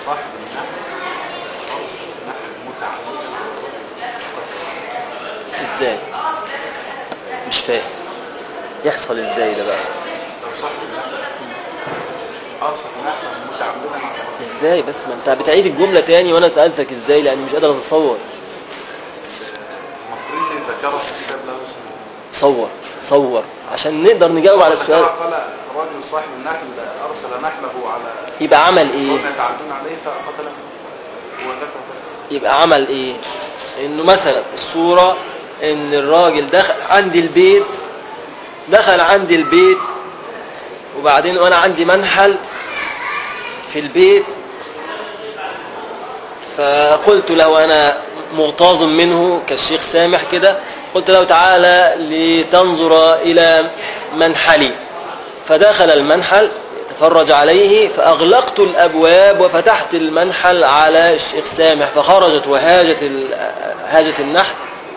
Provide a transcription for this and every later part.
صاحب النحل أرسل النحل متعمدا. ازاي؟ مش فاهم يحصل ازاي ده بقى؟ لو صاحب النحل أرسل نحلا متعمدا على ازاي بس؟ ما انت بتعيد الجملة تاني وانا سألتك ازاي، لاني مش قادر اتصور. المقرين ذكرها في كتاب له اسمه صور عشان نقدر نجاوب على السؤال. قال رجل صاحب النحل أرسل نحله على يبقى عمل ايه؟ هم يتعدون عليه فقتله وذكر. يبقى عمل ايه؟ انه مثلا الصورة ان الراجل دخل عندي البيت وبعدين وانا عندي منحل في البيت، فقلت له انا مغتاظ منه كالشيخ سامح كده، قلت له تعالى لتنظر الى منحلي، فدخل المنحل تفرج عليه، فأغلقت الأبواب وفتحت المنحل على الشيخ سامح، فخرجت هاجت النحل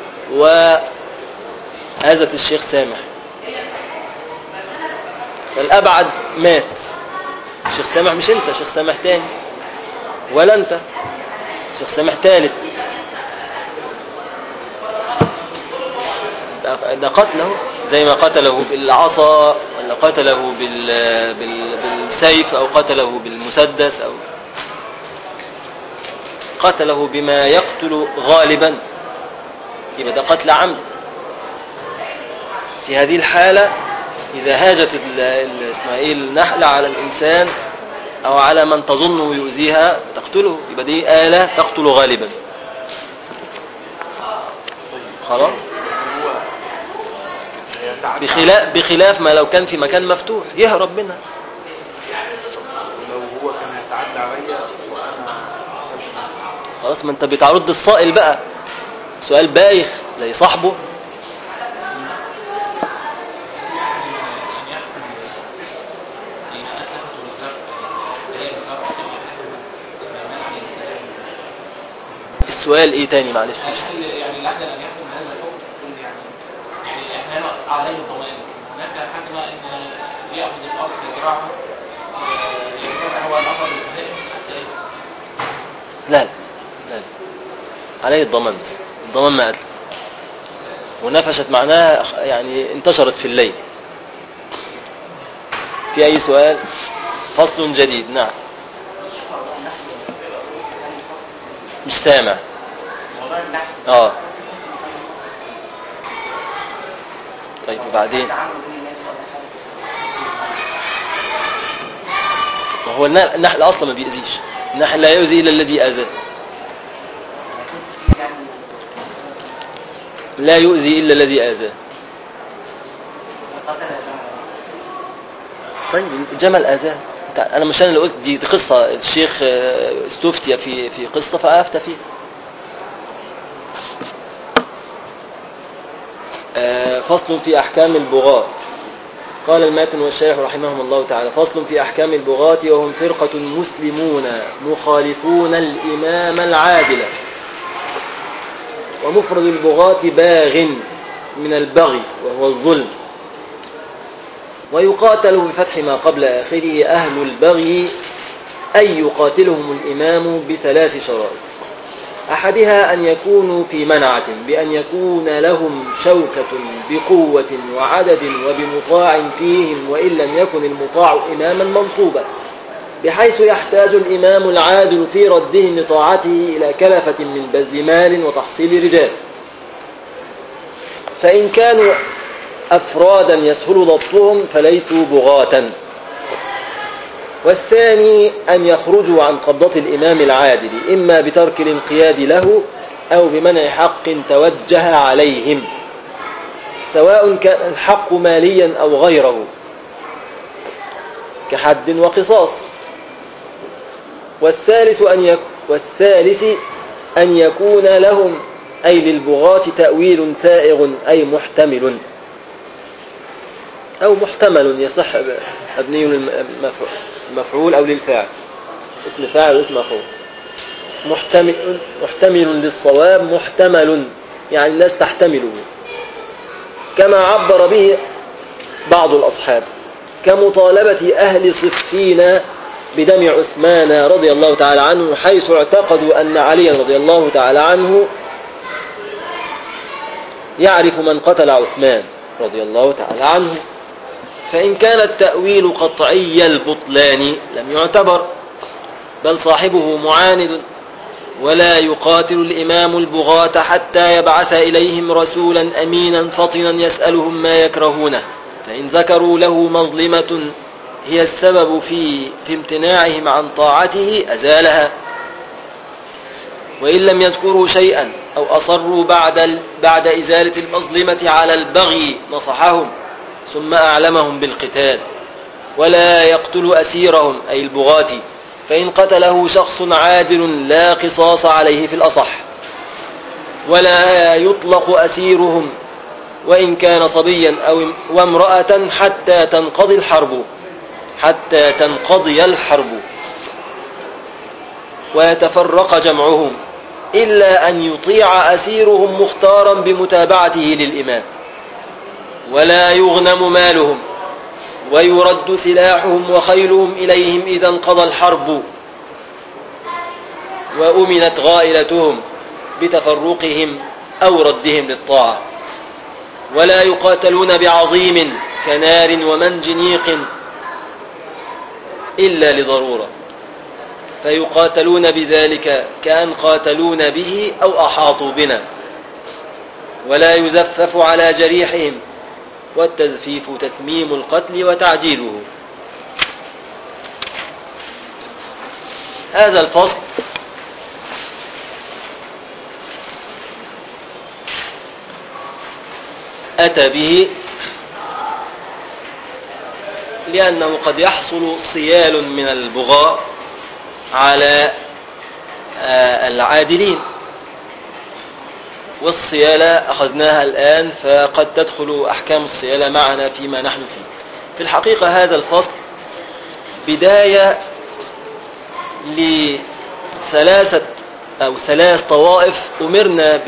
وهازت الشيخ سامح، فالأبعد مات. الشيخ سامح مش انت، الشيخ سامح تاني، ولا انت الشيخ سامح تالت، ده قتله زي ما قتله بالعصا ولا قتله بالسيف أو قتله بالمسدس أو قتله بما يقتل غالبا، يبقى ده قتل عمد. في هذه الحالة إذا هاجت النحلة على الإنسان أو على من تظنه يؤذيها تقتله، يبقى دي آلة تقتل غالبا. خلاص؟ بخلاف ما لو كان في مكان مفتوح يهرب منها. لو هو كان يتعدى عليا وانا خلاص، ما انت بتعرض الصائل بقى سؤال بايخ زي صاحبه. السؤال ايه تاني معلش؟ يعني العدل ان يحكم هذا الحكم يعني احنا عليه الضمان، هناك حكم ان ياخذ الارض يزرعها يزرعها هو الامر الابتدائي حتى لا عليه الضمان، بس الضمان ما قتل، ونفشت معناها يعني انتشرت في الليل. في اي سؤال؟ فصل جديد. نعم. مش سامع. طيب وبعدين؟ وهو النحل اصلا ما بيأذيش، النحل لا يؤذي الا الذي اذاه، لا يؤذي الا الذي اذاه. طيب الجمل اذاه، انا مش انا اللي قلت دي قصه، الشيخ استفتي في قصه فافتى فيها. فصل في أحكام البغاة. قال الماتن والشارح رحمهم الله تعالى: فصل في أحكام البغاة، وهم فرقة مسلمون مخالفون الإمام العادل. ومفرد البغاة باغ من البغي وهو الظلم، ويقاتل بفتح ما قبل آخره أهل البغي، أي يقاتلهم الإمام بثلاث شرائط: أحدها أن يكونوا في منعة، بأن يكون لهم شوكة بقوة وعدد وبمطاع فيهم، وإن لم يكن المطاع إماما منصوبا، بحيث يحتاج الإمام العادل في ردهم لطاعته إلى كلفة من بذل مال وتحصيل رجال، فإن كانوا أفرادا يسهل ضبطهم فليسوا بغاة. والثاني أن يخرجوا عن قبضة الإمام العادل، إما بترك الانقياد له أو بمنع حق توجه عليهم، سواء كان الحق ماليا أو غيره كحد وقصاص. والثالث أن يكون لهم أي للبغاة تأويل سائغ أي محتمل، أو محتمل يصح مبني المفعول أو للفاعل، اسم فاعل واسم مفعول. محتمل للصواب، محتمل يعني الناس تحتمله، كما عبر به بعض الأصحاب، كمطالبة أهل صفين بدم عثمان رضي الله تعالى عنه، حيث اعتقدوا أن علي رضي الله تعالى عنه يعرف من قتل عثمان رضي الله تعالى عنه، فإن كان التأويل قطعي البطلان لم يعتبر، بل صاحبه معاند، ولا يقاتل الإمام البغاة حتى يبعث إليهم رسولا أمينا فطنا يسألهم ما يكرهونه، فإن ذكروا له مظلمة هي السبب في امتناعهم عن طاعته أزالها، وإن لم يذكروا شيئا أو أصروا بعد إزالة المظلمة على البغي نصحهم ثم أعلمهم بالقتال، ولا يقتل أسيرهم أي البغاة، فإن قتله شخص عادل لا قصاص عليه في الأصح، ولا يطلق أسيرهم وإن كان صبيا أو وامرأة حتى تنقضي الحرب ويتفرق جمعهم، إلا أن يطيع أسيرهم مختارا بمتابعته للإمام، ولا يغنم مالهم، ويرد سلاحهم وخيلهم إليهم إذا انقضى الحرب، وأمنت غائلتهم بتفرقهم أو ردهم للطاعة، ولا يقاتلون بعظيم كنار ومنجنيق إلا لضرورة، فيقاتلون بذلك كأن قاتلون به أو أحاطوا بنا، ولا يزفف على جريحهم، والتزفيف تتميم القتل وتعجيله. هذا الفصل أتى به لأنه قد يحصل صيال من البغاء على العادلين، والصيالة أخذناها الآن، فقد تدخل أحكام الصيالة معنا فيما نحن فيه. في الحقيقة هذا الفصل بداية ثلاث طوائف أمرنا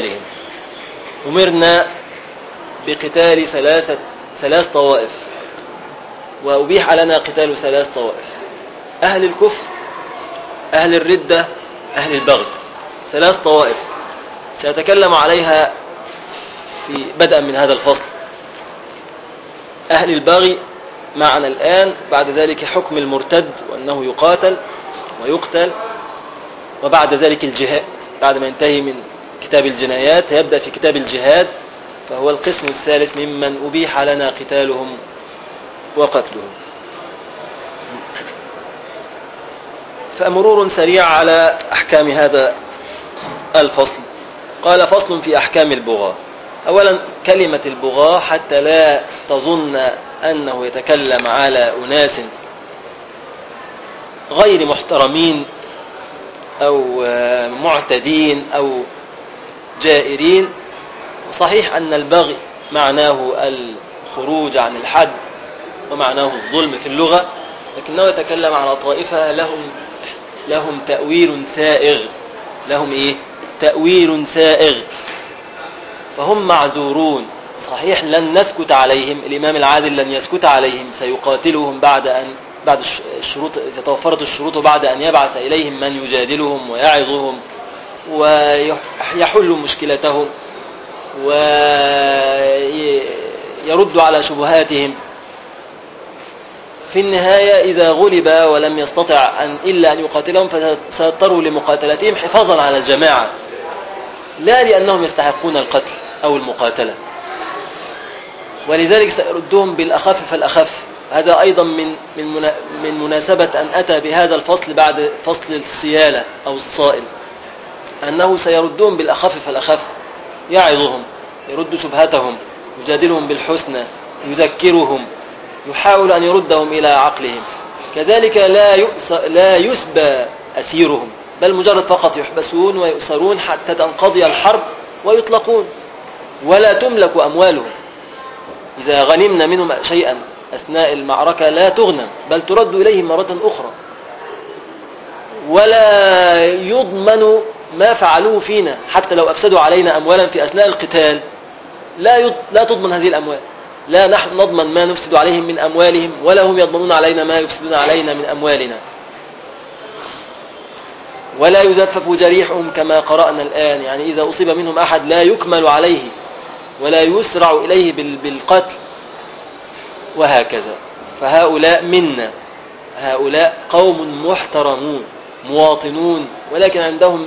بقتال ثلاث طوائف، وأبيح لنا قتال ثلاث طوائف: أهل الكفر، أهل الردة، أهل البغي. ثلاث طوائف سيتكلم عليها في بدءا من هذا الفصل. أهل البغي معنا الآن، بعد ذلك حكم المرتد وأنه يقاتل ويقتل، وبعد ذلك الجهاد. بعد ما ينتهي من كتاب الجنايات يبدأ في كتاب الجهاد، فهو القسم الثالث ممن أبيح لنا قتالهم وقتلهم. فمرور سريع على أحكام هذا الفصل. قال: فصل في أحكام البغاة. أولا، كلمة البغاة حتى لا تظن أنه يتكلم على أناس غير محترمين أو معتدين أو جائرين. صحيح أن البغي معناه الخروج عن الحد ومعناه الظلم في اللغة، لكنه يتكلم على طائفة لهم تأويل سائغ. تأويل سائغ، فهم معذورون. صحيح لن نسكت عليهم، الإمام العادل لن يسكت عليهم، سيقاتلهم بعد الشروط، إذا توفرت الشروط، بعد أن يبعث إليهم من يجادلهم ويعظهم ويحل مشكلتهم ويرد على شبهاتهم. في النهاية إذا غلب ولم يستطع إلا أن يقاتلهم، فسيضطروا لمقاتلتهم حفاظا على الجماعة، لا لأنهم يستحقون القتل أو المقاتلة، ولذلك سيردهم بالأخف فالأخف. هذا أيضا من مناسبة أن أتى بهذا الفصل بعد فصل الصيالة أو الصائل، أنه سيردهم بالأخف فالأخف، يعظهم، يرد شبهتهم، يجادلهم بالحسنى، يذكرهم، يحاول أن يردهم إلى عقلهم. كذلك لا يسبى أسيرهم، بل مجرد فقط يحبسون ويؤسرون حتى تنقضي الحرب ويطلقون، ولا تملك أموالهم. إذا غنمنا منهم شيئا أثناء المعركة لا تغنم، بل ترد إليهم مرة أخرى، ولا يضمن ما فعلوه فينا. حتى لو أفسدوا علينا أموالا في أثناء القتال لا تضمن هذه الأموال، لا نحن نضمن ما نفسد عليهم من أموالهم، ولا هم يضمنون علينا ما يفسدون علينا من أموالنا. ولا يزفف جريحهم كما قرأنا الآن، يعني إذا أصيب منهم أحد لا يكمل عليه ولا يسرع إليه بالقتل وهكذا. فهؤلاء منا، هؤلاء قوم محترمون مواطنون، ولكن عندهم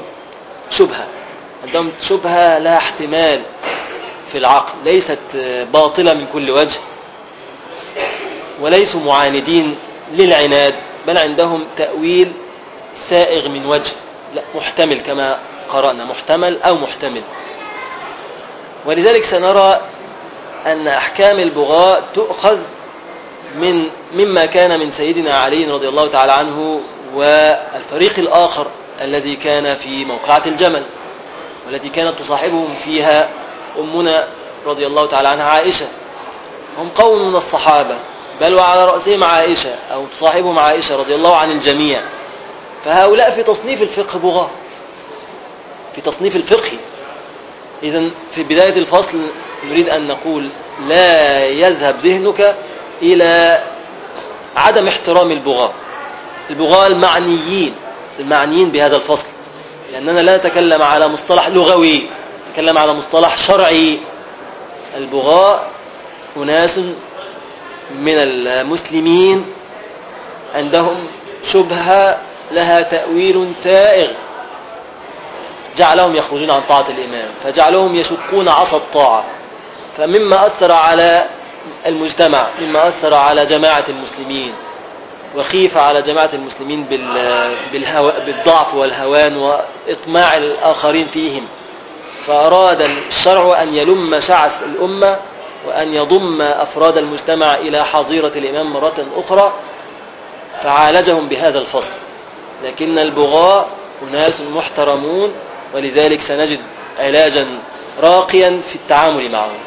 شبهة لا احتمال في العقل، ليست باطلة من كل وجه، وليسوا معاندين للعناد، بل عندهم تأويل سائغ من وجه، لا محتمل كما قرأنا، محتمل أو محتمل. ولذلك سنرى أن أحكام البغاء تؤخذ مما كان من سيدنا علي رضي الله تعالى عنه والفريق الآخر الذي كان في موقعة الجمل، والتي كانت تصاحبهم فيها أمنا رضي الله تعالى عنها عائشة. هم قوم من الصحابة، بل وعلى رأسهم عائشة أو تصاحبهم عائشة رضي الله عن الجميع. فهؤلاء في تصنيف الفقه بغاة، في تصنيف الفقه. إذن في بداية الفصل نريد أن نقول لا يذهب ذهنك إلى عدم احترام البغاة المعنيين بهذا الفصل، لأننا لا نتكلم على مصطلح لغوي، نتكلم على مصطلح شرعي. البغاة أناس من المسلمين عندهم شبهة لها تأويل سائغ جعلهم يخرجون عن طاعة الإمام، فجعلهم يشقون عصا الطاعة. فمما أثر على المجتمع، مما أثر على جماعة المسلمين، وخيف على جماعة المسلمين بالضعف والهوان وإطماع الآخرين فيهم. فأراد الشرع أن يلم شعث الأمة وأن يضم أفراد المجتمع إلى حظيرة الإمام مرة أخرى، فعالجهم بهذا الفصل. لكن البغاة أناس محترمون، ولذلك سنجد علاجا راقيا في التعامل معهم.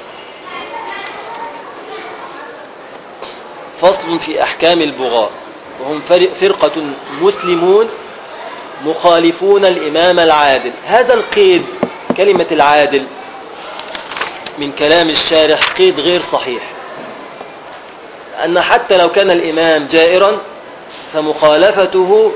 فصل في أحكام البغاة. وهم فرقة مسلمون مخالفون الإمام العادل. هذا القيد، كلمة العادل، من كلام الشارح قيد غير صحيح، أن حتى لو كان الإمام جائرا فمخالفته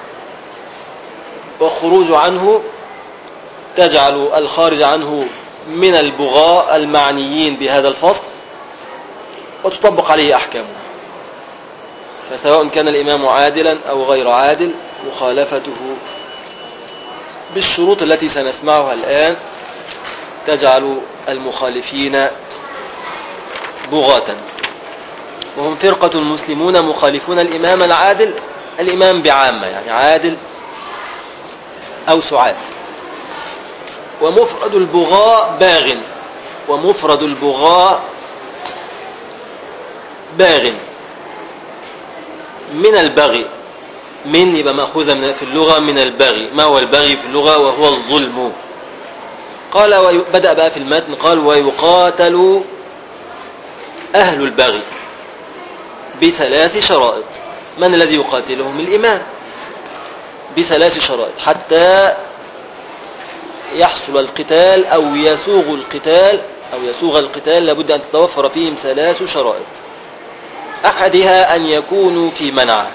والخروج عنه تجعل الخارج عنه من البغاة المعنيين بهذا الفصل وتطبق عليه أحكامه. فسواء كان الإمام عادلا أو غير عادل، مخالفته بالشروط التي سنسمعها الآن تجعل المخالفين بغاة. وهم فرقة مسلمون مخالفون الإمام العادل، الإمام بعامة يعني عادل أو سعاد. ومفرد البغاء باغ، ومفرد البغاء باغ من البغي، من يبقى مأخوذة في اللغة من البغي. ما هو البغي في اللغة؟ وهو الظلم. قال بدأ بقى في المتن، قال ويقاتل أهل البغي بثلاث شرائط. من الذي يقاتلهم؟ الإمام، بثلاث شرائط حتى يحصل القتال أو يسوغ القتال لابد أن تتوفر فيهم ثلاث شرائط. أحدها أن يكونوا في منعه،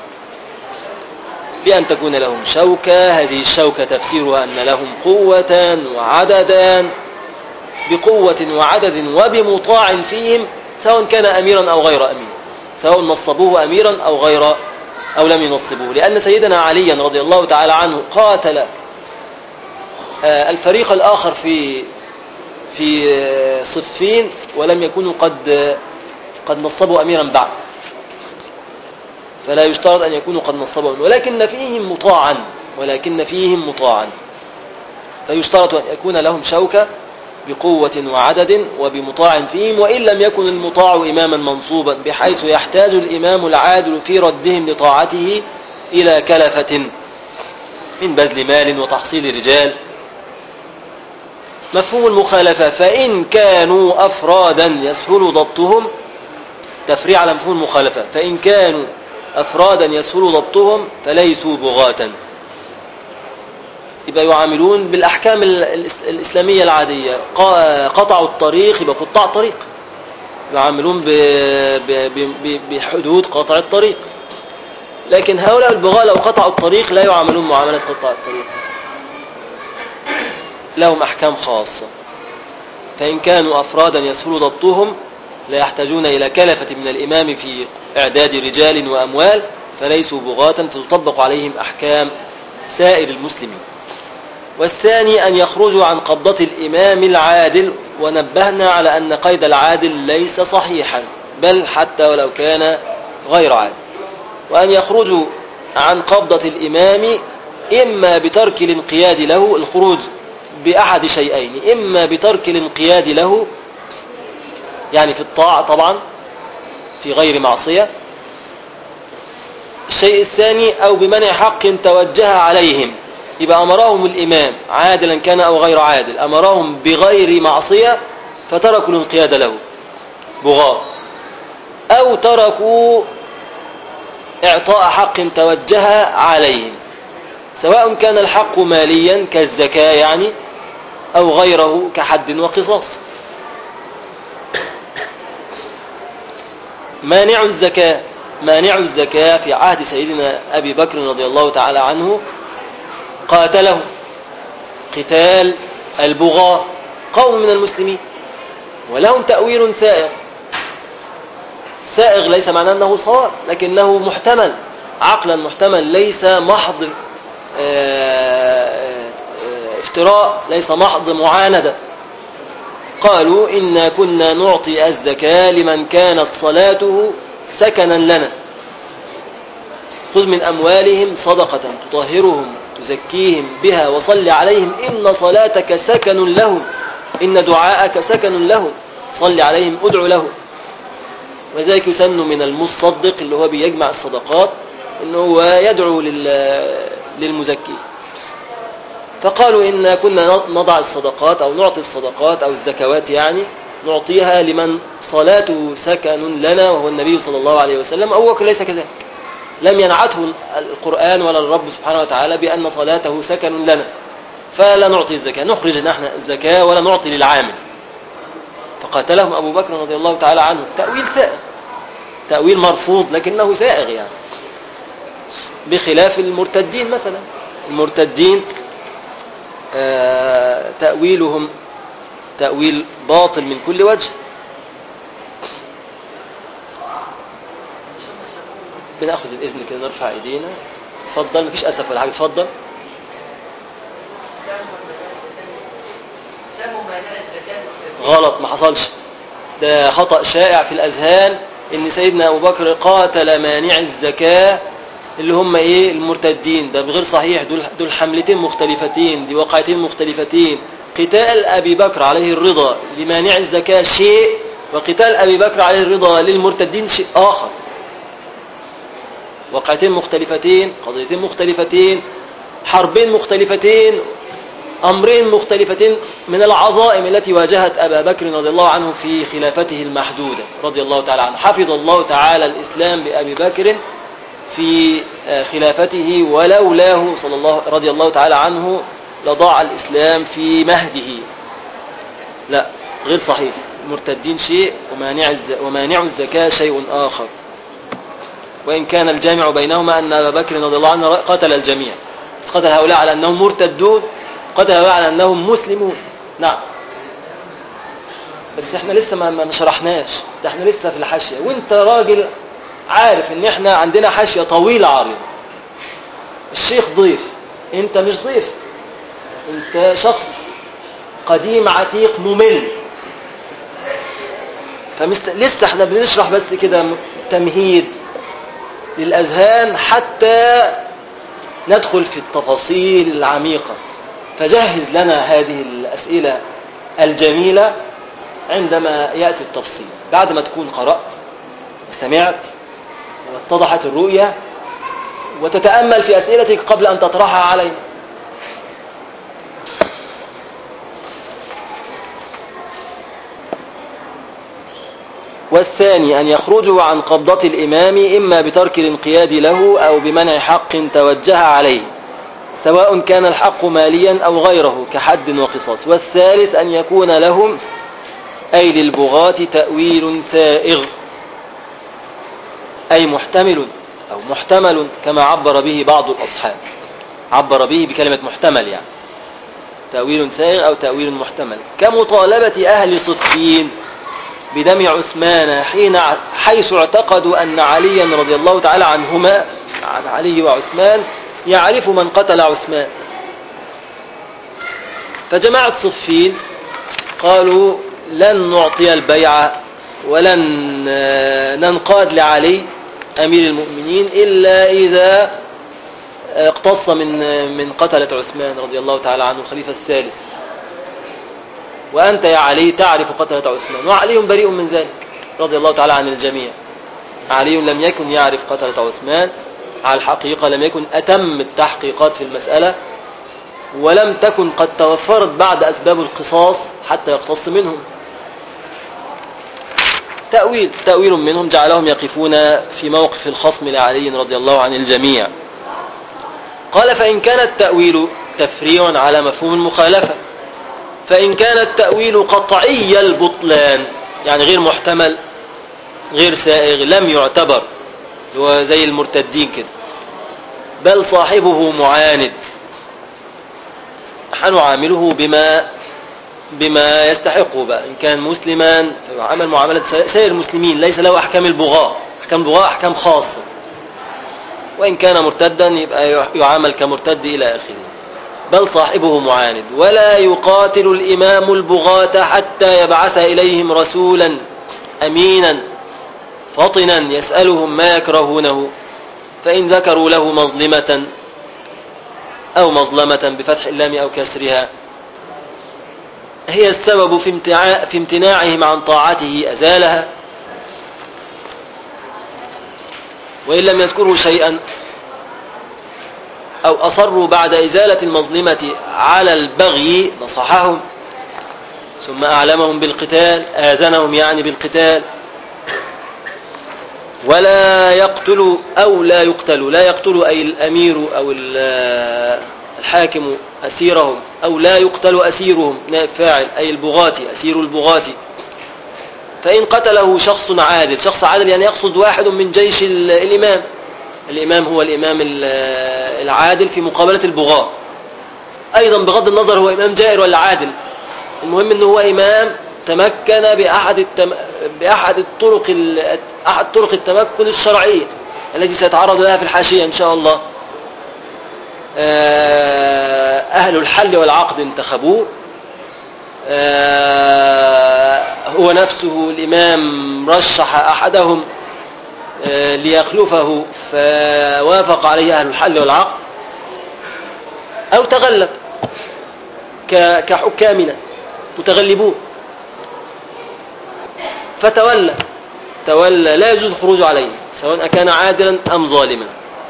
بأن تكون لهم شوكة. هذه الشوكة تفسيرها أن لهم قوة وعددا، بقوة وعدد وبمطاع فيهم، سواء كان أميرا أو غير أمير، سواء نصبوه أميرا أو لم ينصبوه. لأن سيدنا عليا رضي الله تعالى عنه قاتل الفريق الآخر في صفين ولم يكونوا قد نصبوا أميرا بعد، فلا يشترط أن يكونوا قد نصبوا أميرا، ولكن فيهم مطاعا، فيشترط أن يكون لهم شوكة بقوة وعدد وبمطاع فيهم، وإن لم يكن المطاع إماما منصوبا، بحيث يحتاج الإمام العادل في ردهم لطاعته إلى كلفة من بذل مال وتحصيل رجال. مفهوم المخالفة: فإن كانوا أفرادا يسهل ضبطهم، تفريع على مفهوم المخالفة، فإن كانوا أفرادا يسهل ضبطهم فليسوا بغاة. يبقى يعاملون بالأحكام الإسلامية العادية. قطعوا الطريق يبقى قطاع طريق، يعاملون بحدود قطع الطريق. لكن هؤلاء البغاة لو قطعوا الطريق لا يعاملون معاملة قطاع الطريق، لهم أحكام خاصة. فإن كانوا أفرادا يسهل ضبطهم لا يحتاجون إلى كلفة من الإمام في إعداد رجال وأموال، فليسوا بغاة فتطبق عليهم أحكام سائر المسلمين. والثاني أن يخرجوا عن قبضة الإمام العادل، ونبهنا على أن قيد العادل ليس صحيحا بل حتى ولو كان غير عادل، وأن يخرجوا عن قبضة الإمام إما بترك الانقياد له، الخروج بأحد شيئين: إما بترك الانقياد له يعني في الطاعة طبعا في غير معصية، الشيء الثاني أو بمنع حق توجه عليهم، يبقى أمرهم الإمام عادلا كان أو غير عادل أمرهم بغير معصية فتركوا الانقياد له بغاة، أو تركوا إعطاء حق توجه عليهم، سواء كان الحق ماليا كالزكاة يعني أو غيره كحد وقصاص. مانع الزكاة في عهد سيدنا أبي بكر رضي الله تعالى عنه قاتله قتال البغاة قوم من المسلمين، ولهم تأويل سائغ ليس معناه أنه صار، لكنه محتمل عقلا محتمل، ليس محض افتراء، ليس محض معاندة. قالوا إنا كنا نعطي الزكاة لمن كانت صلاته سكنا لنا، خذ من أموالهم صدقة تطهرهم تزكيهم بها وصل عليهم إن صلاتك سكن لهم إن دعاءك سكن لهم، صل عليهم ادعو لهم. وذلك يسن من المصدق اللي هو بيجمع الصدقات إنه هو يدعو للمزكي. فقالوا إنا كنا نضع الصدقات أو نعطي الصدقات أو الزكوات يعني نعطيها لمن صلاته سكن لنا وهو النبي صلى الله عليه وسلم. أو بكر ليس كذلك، لم ينعته القرآن ولا الرب سبحانه وتعالى بأن صلاته سكن لنا، فلا نعطي الزكاة، نخرج نحن الزكاة ولا نعطي للعامل. فقاتلهم أبو بكر رضي الله تعالى عنه. تأويل سائغ، تأويل مرفوض لكنه سائغ يعني، بخلاف المرتدين مثلا. المرتدين تأويلهم تأويل باطل من كل وجه. بنأخذ الإذن كده نرفع ايدينا. تفضل، مفيش أسف ولا حاجة، تفضل. غلط، ما حصلش، ده خطأ شائع في الأذهان إن سيدنا أبو بكر قاتل مانع الزكاة اللي هم إيه المرتدين. ده بغير صحيح، دول حملتين مختلفتين، دي وقعتين مختلفتين. قتال أبي بكر عليه الرضا لمانع الزكاة شيء، وقتال أبي بكر عليه الرضا للمرتدين شيء آخر. وقعتين مختلفتين، قضيتين مختلفتين، حربين مختلفتين، أمرين مختلفتين من العظائم التي واجهت أبا بكر رضي الله عنه في خلافته المحدودة رضي الله تعالى عنه. حفظ الله تعالى الإسلام بأبي بكر في خلافته، ولولاه رضي الله تعالى عنه لضاع الإسلام في مهده. لا، غير صحيح. المرتدين شيء ومانع الزكاة شيء آخر، وإن كان الجامع بينهما أن أبا بكر رضي الله عنه قتل الجميع، قتل هؤلاء على أنهم مرتدون، قتل هؤلاء على أنهم مسلمون. نعم، بس احنا لسه ما شرحناش، ده احنا لسه في الحاشية، وانت راجل عارف ان احنا عندنا حاشية طويلة عريضة. الشيخ ضيف، انت مش ضيف، انت شخص قديم عتيق ممل، لسه احنا بنشرح بس كده تمهيد للأذهان حتى ندخل في التفاصيل العميقة. فجهز لنا هذه الأسئلة الجميلة عندما يأتي التفصيل، بعد ما تكون قرأت وسمعت واتضحت الرؤية، وتتأمل في أسئلتك قبل أن تطرحها علينا. والثاني أن يخرجوا عن قبضة الإمام إما بترك الانقياد له أو بمنع حق توجه عليه، سواء كان الحق ماليا أو غيره كحد وقصاص. والثالث أن يكون لهم أي للبغاة تأويل سائغ، أي محتمل أو محتمل كما عبر به بعض الأصحاب، عبر به بكلمة محتمل، يعني تأويل سائغ أو تأويل محتمل، كمطالبة أهل صفين بدم عثمان حيث اعتقدوا أن عليا رضي الله تعالى عنهما، عن علي وعثمان، يعرف من قتل عثمان. فجماعة صفين قالوا لن نعطي البيعة ولن ننقاد لعلي أمير المؤمنين إلا إذا اقتص من قتلة عثمان رضي الله تعالى عنه الخليفة الثالث، وأنت يا علي تعرف قتلة عثمان، وعلي بريء من ذلك رضي الله تعالى عن الجميع. علي لم يكن يعرف قتلة عثمان على الحقيقة، لم يكن أتم التحقيقات في المسألة، ولم تكن قد توفرت بعد أسباب القصاص حتى يقتص منهم. تأويل منهم جعلهم يقفون في موقف الخصم لعلي رضي الله عن الجميع. قال فإن كان التأويل تفريع على مفهوم المخالفة، فإن كان التأويل قطعي البطلان يعني غير محتمل غير سائغ لم يعتبر، هو زي المرتدين كده، بل صاحبه معاند، حنعامله بما يستحقه بقى. إن كان مسلما عمل معاملة سائر المسلمين، ليس له أحكام البغاء، أحكام البغاء أحكام خاصة، وإن كان مرتدا يبقى يعامل كمرتد إلى آخره. بل صاحبه معاند، ولا يقاتل الإمام البغاة حتى يبعث إليهم رسولا أمينا فطنا يسألهم ما يكرهونه، فإن ذكروا له مظلمة أو مظلمة بفتح اللام أو كسرها هي السبب في امتناعهم عن طاعته أزالها، وإن لم يذكروا شيئا أو أصروا بعد إزالة المظلمة على البغي نصحهم، ثم أعلمهم بالقتال، آذنهم يعني بالقتال. ولا يقتل أو لا يقتل، لا يقتل أي الأمير أو الحاكم أسيرهم، أو لا يقتل أسيرهم نائب فاعل، أي البغاة أسير البغاة. فإن قتله شخص عادل، شخص عادل يعني يقصد واحد من جيش الإمام، الإمام هو الإمام العادل في مقابلة البغاة، أيضا بغض النظر هو إمام جائر ولا عادل، المهم أنه هو إمام تمكن بأحد طرق التمكن الشرعية التي سيتعرض لها في الحاشية إن شاء الله. أهل الحل والعقد انتخبوه، هو نفسه الإمام رشح أحدهم ليخلفه فوافق عليه أهل الحل والعقد، أو تغلب كحكامنا متغلبون فتولى، لا يجوز الخروج عليه سواء كان عادلا أم ظالما.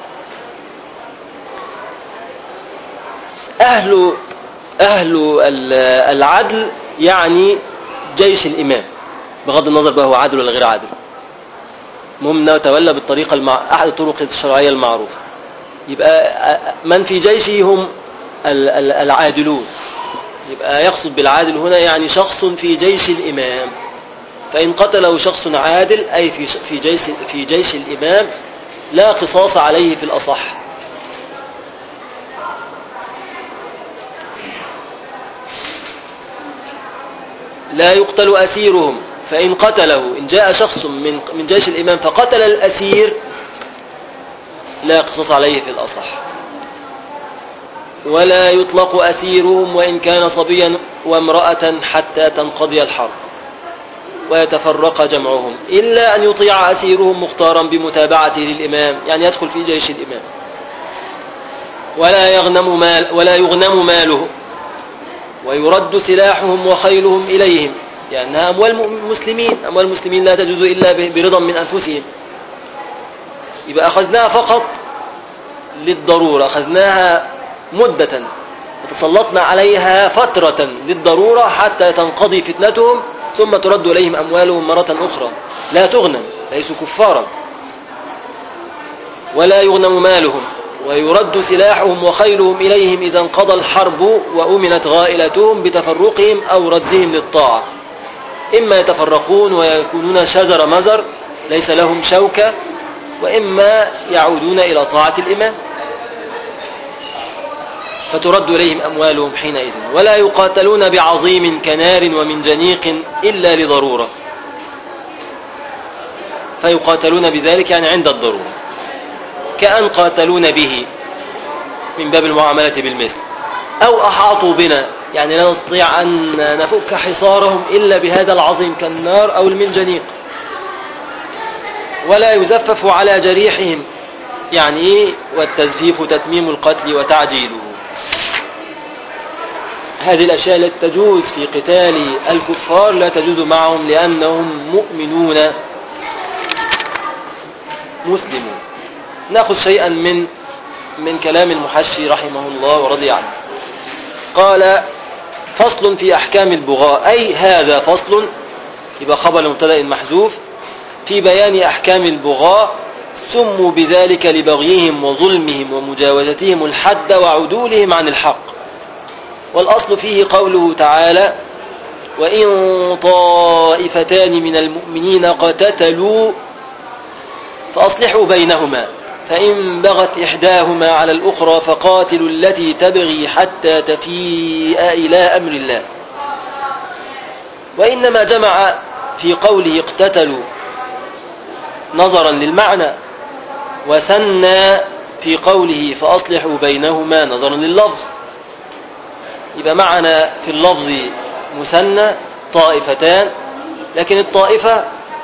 أهل العدل يعني جيش الإمام بغض النظر بقى هو عادل ولا غير عادل، المهم أنه تولى بالطريقة أحد الطرق الشرعية المعروفة. يبقى من في جيشه هم العادلون، يبقى يقصد بالعادل هنا يعني شخص في جيش الإمام، فإن قتله شخص عادل أي في جيش الإمام لا قصاص عليه في الأصح. لا يقتل أسيرهم، فإن قتله إن جاء شخص من جيش الإمام فقتل الأسير لا قصاص عليه في الأصح. ولا يطلق أسيرهم وإن كان صبيا وامرأة حتى تنقضي الحرب ويتفرق جمعهم، إلا أن يطيع أسيرهم مختارا بمتابعته للإمام، يعني يدخل في جيش الإمام. ولا يغنم ماله ويرد سلاحهم وخيلهم إليهم، لأنها أموال المسلمين، أموال المسلمين لا تجوز إلا برضا من أنفسهم. يبقى أخذناها فقط للضرورة، أخذناها مدة وتسلطنا عليها فترة للضرورة حتى تنقضي فتنتهم، ثم ترد إليهم أموالهم مرة أخرى، لا تغنم، ليسوا كفارا. ولا يغنم مالهم ويرد سلاحهم وخيلهم إليهم إذا انقضى الحرب وأمنت غائلتهم بتفرقهم أو ردهم للطاعة، إما يتفرقون ويكونون شجر مزر ليس لهم شوكة، وإما يعودون إلى طاعة الإمام، فترد إليهم أموالهم حينئذ. ولا يقاتلون بعظيم كنار ومنجنيق إلا لضرورة، فيقاتلون بذلك يعني عند الضرورة، كأن قاتلون به من باب المعاملة بالمثل. أو أحاطوا بنا، يعني لا نستطيع أن نفك حصارهم إلا بهذا العظيم كالنار أو المنجنيق. ولا يزفف على جريحهم، يعني والتزفيف تتميم القتل وتعجيله. هذه الأشياء التي تجوز في قتال الكفار لا تجوز معهم لأنهم مؤمنون مسلمون. نأخذ شيئا من كلام المحشي رحمه الله ورضي عنه. قال: فصل في أحكام البغاء، أي هذا فصل، يبقى خبر مبتدأ محذوف، في بيان أحكام البغاء، سموا بذلك لبغيهم وظلمهم ومجاوزتهم الحد وعدولهم عن الحق. والأصل فيه قوله تعالى: وإن طائفتان من المؤمنين اقتتلوا فأصلحوا بينهما، فإن بغت إحداهما على الأخرى فقاتلوا التي تبغي حتى تفيء إلى أمر الله. وإنما جمع في قوله اقتتلوا نظرا للمعنى، وثنى في قوله فأصلحوا بينهما نظرا لللفظ. يبقى معنا في اللفظ مثنى طائفتان، لكن الطائفة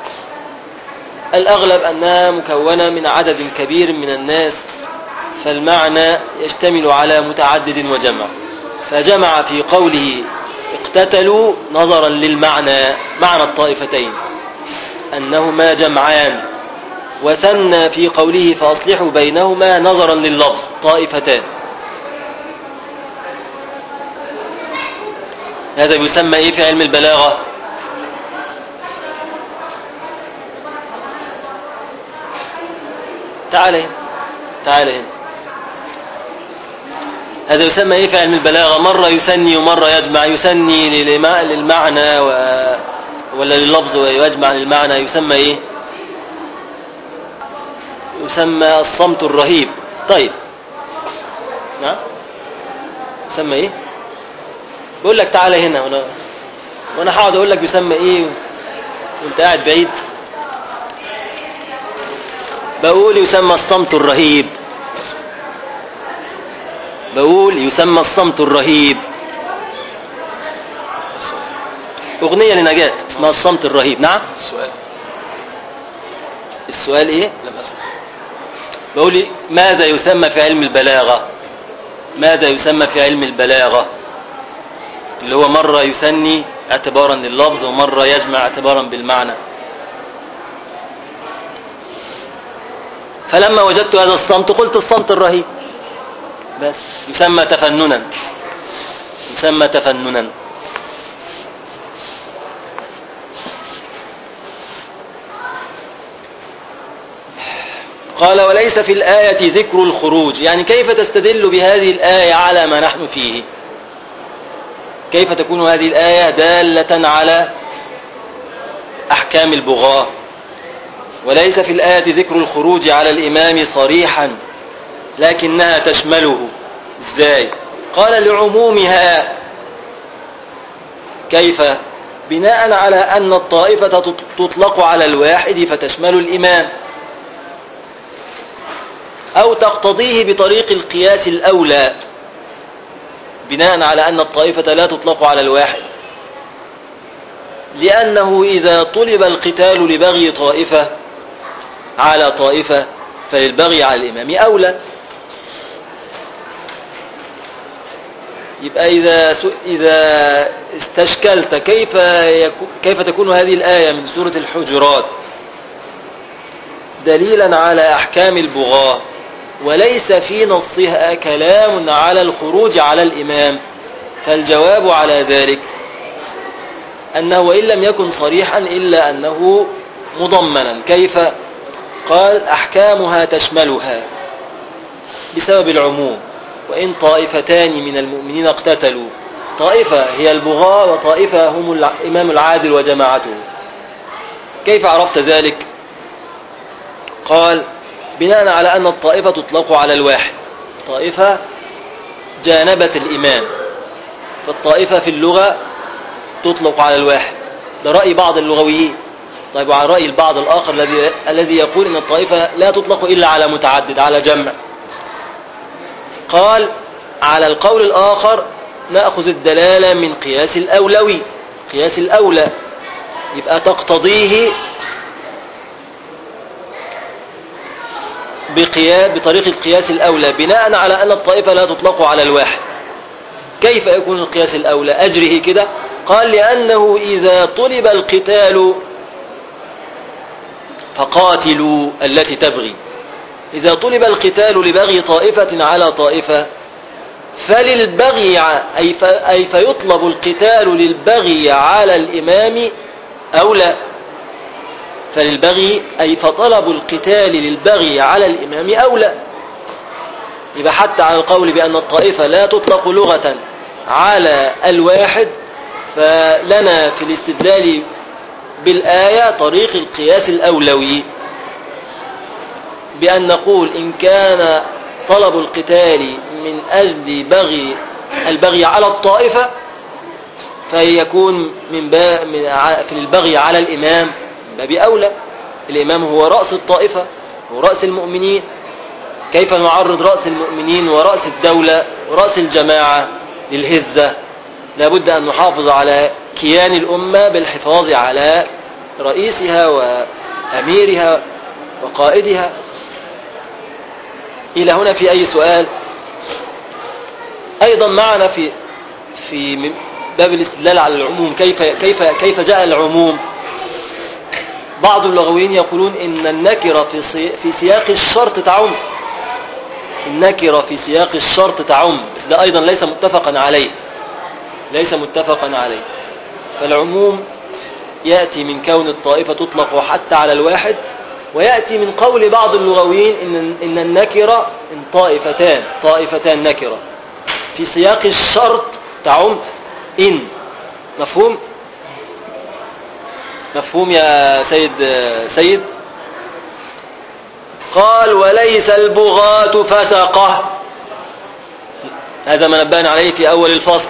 الأغلب أنها مكونة من عدد كبير من الناس، فالمعنى يشتمل على متعدد وجمع، فجمع في قوله اقتتلوا نظرا للمعنى، معنى الطائفتين أنهما جمعان، وثنى في قوله فأصلحوا بينهما نظرا لللفظ طائفتان. هذا يسمى إيه في علم البلاغة؟ تعال هنا. هذا يسمى إيه في علم البلاغة؟ مرة يثني ومرة يجمع. يثني للمعنى ولا لللفظ ويجمع للمعنى، يسمى إيه؟ يسمى الصمت الرهيب. طيب، نعم، يسمى إيه؟ بقول لك تعال هنا وانا هقعد اقول لك بيسمى ايه وانت قاعد بعيد. بقول يسمى الصمت الرهيب، بقول يسمى الصمت الرهيب. اغنية لنجاة اسمها الصمت الرهيب. نعم، السؤال ايه؟ لم اسمع. بقول ماذا يسمى في علم البلاغة؟ ماذا يسمى في علم البلاغة؟ اللي هو مرة يثني اعتبارا لللفظ ومرة يجمع اعتبارا بالمعنى. فلما وجدت هذا الصمت قلت الصمت الرهيب، بس يسمى تفننا، يسمى تفننا. قال: وليس في الآية ذكر الخروج. يعني كيف تستدل بهذه الآية على ما نحن فيه؟ كيف تكون هذه الآية دالة على أحكام البغاة؟ وليس في الآية ذكر الخروج على الإمام صريحا، لكنها تشمله. إزاي؟ قال: لعمومها. كيف؟ بناء على أن الطائفة تطلق على الواحد فتشمل الإمام، أو تقتضيه بطريق القياس الأولى، بناء على أن الطائفة لا تطلق على الواحد، لأنه إذا طلب القتال لبغي طائفة على طائفة فللبغي على الإمام أولى. يبقى إذا استشكلت كيف تكون هذه الآية من سورة الحجرات دليلا على أحكام البغاة وليس في نصها كلام على الخروج على الإمام، فالجواب على ذلك أنه وإن لم يكن صريحا إلا أنه مضمنا. كيف؟ قال: أحكامها تشملها بسبب العموم. وإن طائفتان من المؤمنين اقتتلوا، طائفة هي البغاة وطائفة هم الإمام العادل وجماعته. كيف عرفت ذلك؟ قال: بناء على أن الطائفة تطلق على الواحد. طائفة جانبت الإمام، فالطائفة في اللغة تطلق على الواحد. ده رأي بعض اللغويين. طيب وعن رأي البعض الآخر الذي يقول أن الطائفة لا تطلق إلا على متعدد، على جمع. قال على القول الآخر نأخذ الدلالة من قياس الأولوي، قياس الأولى، يبقى تقتضيه بطريق القياس الأولى بناء على أن الطائفة لا تطلق على الواحد. كيف يكون القياس الأولى؟ أجره كده. قال لأنه إذا طلب القتال فقاتلوا التي تبغي. إذا طلب القتال لبغي طائفة على طائفة فللبغي أي فيطلب القتال للبغي على الإمام أولى. فللبغي أي فطلب القتال للبغي على الإمام أولى. يبقى حتى على القول بأن الطائفة لا تطلق لغة على الواحد، فلنا في الاستدلال بالآية طريق القياس الأولوي، بأن نقول إن كان طلب القتال من أجل البغي على الطائفة فيكون في البغي على الإمام باب أولى. الإمام هو رأس الطائفة، هو رأس المؤمنين. كيف نعرض رأس المؤمنين ورأس الدولة ورأس الجماعة للهزة؟ لابد أن نحافظ على كيان الأمة بالحفاظ على رئيسها وأميرها وقائدها. إلى هنا في أي سؤال؟ أيضا معنا في باب الاستدلال على العموم. كيف جاء العموم؟ بعض اللغويين يقولون إن النكرة في سياق الشرط تعم. النكرة في سياق الشرط تعم، بس ده أيضا ليس متفقا عليه، ليس متفقا عليه. فالعموم يأتي من كون الطائفة تطلق حتى على الواحد، ويأتي من قول بعض اللغويين إن النكرة إن طائفتان نكرة في سياق الشرط تعم. إن مفهوم يا سيد؟ قال وليس البغاة فسقة. هذا ما نبهنا عليه في أول الفصل.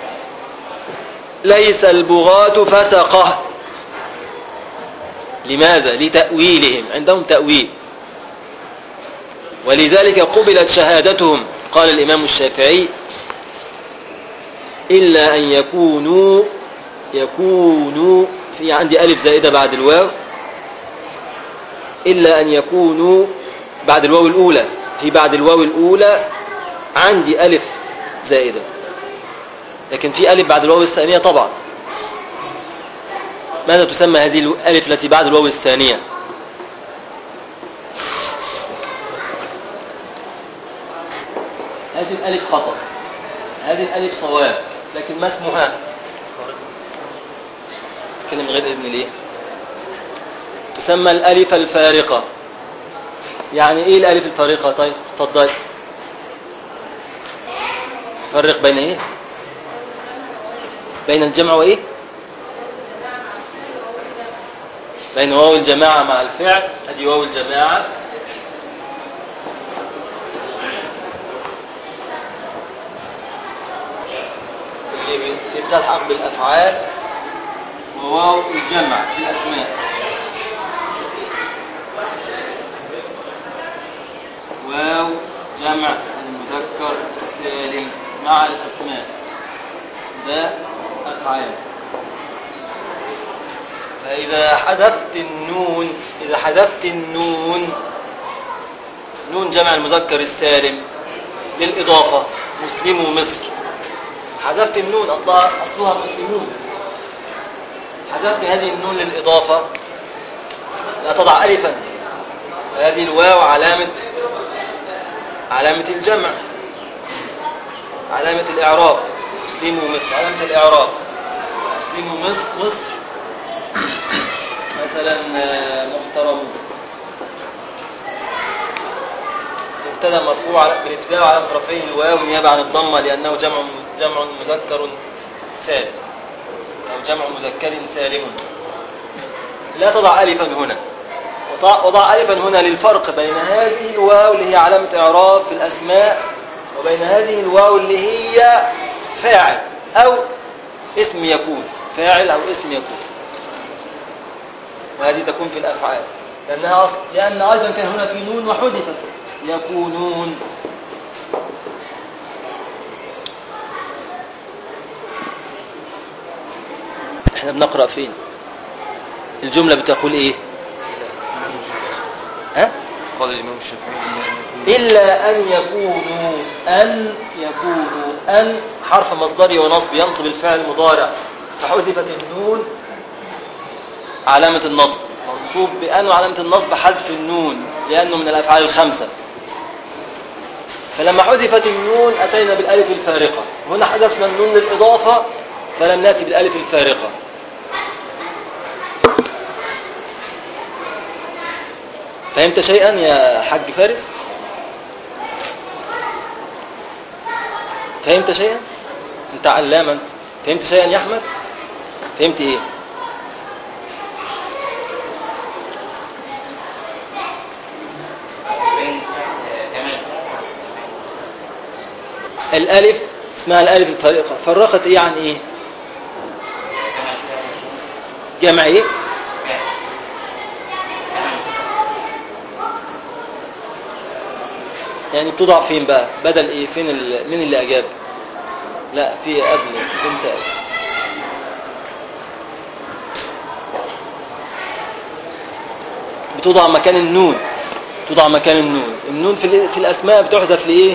ليس البغاة فسقة. لماذا؟ لتأويلهم، عندهم تأويل، ولذلك قبلت شهادتهم. قال الإمام الشافعي إلا أن يكونوا في عندي ألف زائدة بعد الواو، إلا أن يكونوا بعد الواو الأولى، بعد الواو الأولى عندي ألف زائدة، لكن في ألف بعد الواو الثانية طبعا. ماذا تسمى هذه الألف التي بعد الواو الثانية؟ هذه الألف خطأ، هذه الألف صواب، لكن ما اسمها؟ أتكلم غير إذن ليه؟ تسمى الألف الفارقة. يعني إيه الألف الفارقة؟ طيب تفضل. تفرق بين إيه؟ بين الجمع وإيه؟ بين واو الجماعة مع الفعل، هذه واو الجماعة، اللي بتلحق بالأفعال، وواو الجمع في الأسماء. واو جمع المذكر السالم مع الأسماء، ده أفعال. فإذا حذفت النون، نون جمع المذكر السالم للإضافة، مسلم مصر، حذفت النون أصلها مسلمون، حذفت هذه النون للإضافة، لا تضع ألفا، وهذه الواو علامة الجمع، علامة الإعراب، مسلم مصر علامة الإعراب، مسلم مصر مثلا محترمون، مبتدا مرفوع بالاتباع على طرفين الواو نيابه عن الضمه لانه جمع مذكر سالم او جمع مذكر سالم. لا تضع الفا هنا، وضع ألفا هنا للفرق بين هذه الواو اللي هي علامة إعراب في الأسماء وبين هذه الواو اللي هي فاعل أو اسم يكون، فاعل أو اسم يكون، وهذه تكون في الأفعال لأنها أصل، لأن أيضا كان هنا في نون وحذفت يكونون. احنا بنقرأ فين؟ الجملة بتقول ايه؟ ها؟ قال الإمام الشافعي إلا أن يكونوا أن حرف مصدري ونصب ينصب الفعل المضارع، فحذفت النون علامة النصب، منصوب بأن، وعلامة النصب حذف النون لأنه من الأفعال الخمسة. فلما حذفت النون أتينا بالألف الفارقة، هنا حذفنا النون للإضافة فلم نأتي بالألف الفارقة. فهمت شيئا يا حاج فارس؟ فهمت شيئا؟ انت علام انت. فهمت شيئا يا احمد؟ فهمت ايه؟ الالف اسمها الالف الفارقه، فرقت ايه عن ايه؟ جمع ايه؟ يعني بتضع فين بقى؟ بدل ايه؟ فين مين اللي اجاب؟ لا في قبل انت. بتوضع مكان النون، توضع مكان النون. النون في الاسماء بتحذف لايه؟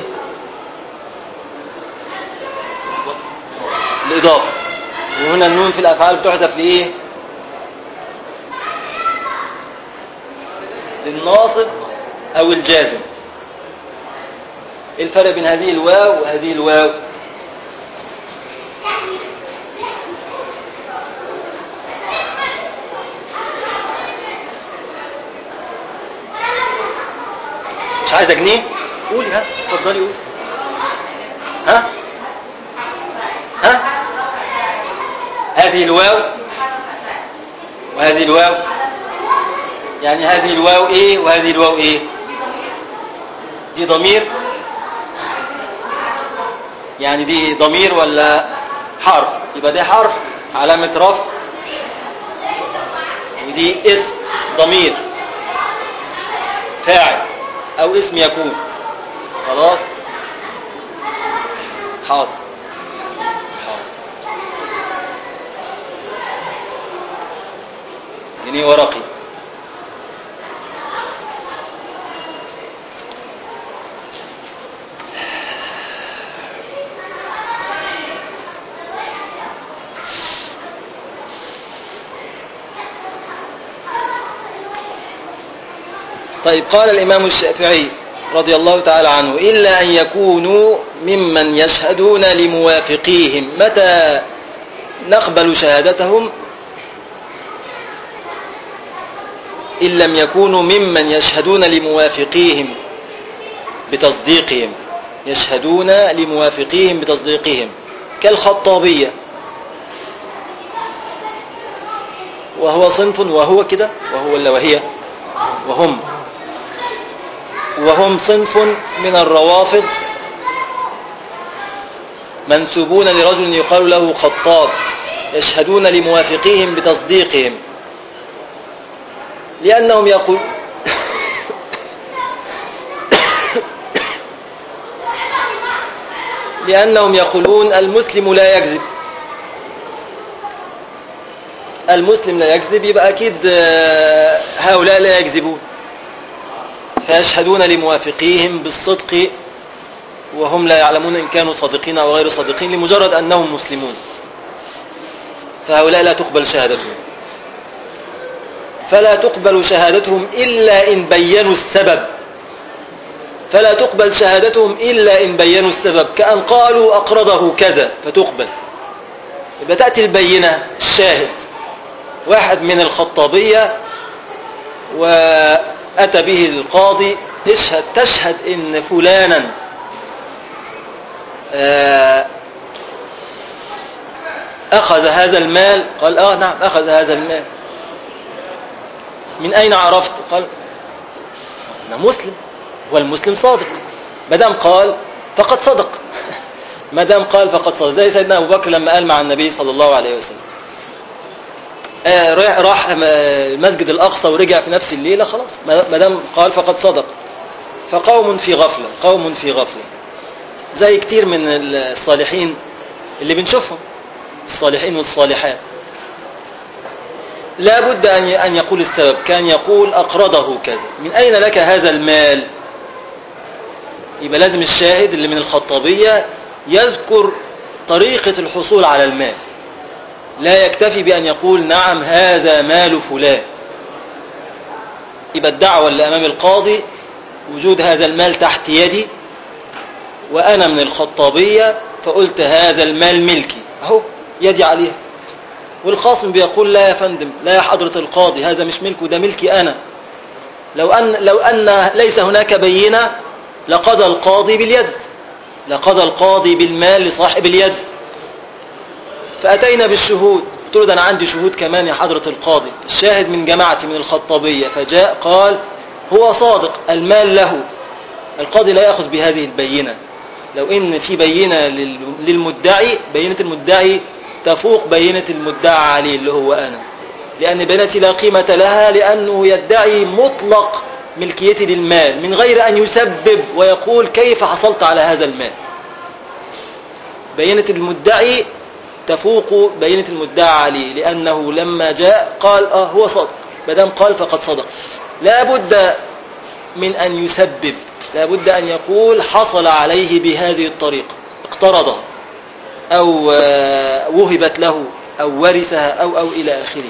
الاضافه. وهنا النون في الافعال بتحذف لايه؟ للناصب او الجازم. ايه الفرق بين هذه الواو وهذه الواو؟ مش عايزه جنيه؟ قولي. ها اتفضلي قولي. ها هذه الواو وهذه الواو، يعني هذه الواو ايه وهذه الواو ايه؟ دي ضمير، يعني دي ضمير ولا حرف؟ يبقى ده حرف علامة رفع، ودي اسم ضمير فاعل او اسم يكون. خلاص حاضر. جنيه ورقي. طيب قال الإمام الشافعي رضي الله تعالى عنه: إلا أن يكونوا ممن يشهدون لموافقيهم. متى نقبل شهادتهم؟ إن لم يكونوا ممن يشهدون لموافقيهم بتصديقهم، يشهدون لموافقيهم بتصديقهم، كالخطابية، وهو صنف، وهو كده، وهو ولا وهي، وهم صنف من الروافض منسوبون لرجل يقال له خطاب، يشهدون لموافقيهم بتصديقهم، لأنهم يقولون المسلم لا يكذب. المسلم لا يكذب، يبقى أكيد هؤلاء لا يكذبون، فيشهدون لموافقيهم بالصدق وهم لا يعلمون إن كانوا صادقين أو غير صادقين، لمجرد أنهم مسلمون، فهؤلاء لا تقبل شهادتهم. فلا تقبل شهادتهم إلا إن بينوا السبب، فلا تقبل شهادتهم إلا إن بينوا السبب، كأن قالوا أقرضه كذا فتقبل. يبقى تأتي البينة، الشاهد، واحد من الخطابية وأتى به القاضي: تشهد إن فلانا أخذ هذا المال. قال نعم أخذ هذا المال. من أين عرفت؟ قال أنا مسلم، والمسلم صادق. مادام قال فقد صدق، مادام قال فقد صدق. زي سيدنا أبو بكر لما قال مع النبي صلى الله عليه وسلم راح المسجد الأقصى ورجع في نفس الليلة، خلاص مادام قال فقد صدق. فقوم في غفلة، قوم في غفلة، زي كتير من الصالحين اللي بنشوفهم، الصالحين والصالحات. لا بد أن يقول السبب. كان يقول أقرضه كذا، من أين لك هذا المال؟ يبقى لازم الشاهد اللي من الخطابية يذكر طريقة الحصول على المال، لا يكتفي بأن يقول نعم هذا مال فلان. يبقى الدعوة اللي أمام القاضي وجود هذا المال تحت يدي، وأنا من الخطابية فقلت هذا المال ملكي، أهو يدي عليها. والخاصم بيقول لا يا فندم، لا يا حضرة القاضي، هذا مش ملكه، ده ملكي أنا. لو أن ليس هناك بينة لقضى القاضي باليد، لقضى القاضي بالمال لصاحب اليد. فأتينا بالشهود، قلت له ده أنا عندي شهود كمان يا حضرة القاضي، الشاهد من جماعتي من الخطابية. فجاء قال هو صادق، المال له. القاضي لا يأخذ بهذه البينة. لو إن في بينة للمدعي، بينة المدعي تفوق بينة المدعى عليه اللي هو أنا، لأن بينتي لا قيمة لها، لأنه يدعي مطلق ملكيتي للمال من غير أن يسبب ويقول كيف حصلت على هذا المال. بينة المدعي تفوق بينة المدعى عليه، لأنه لما جاء قال هو صادق، مادام قال فقد صدق. لا بد من أن يسبب، لا بد أن يقول حصل عليه بهذه الطريقة، اقترضها أو وهبت له أو ورثها أو إلى آخره.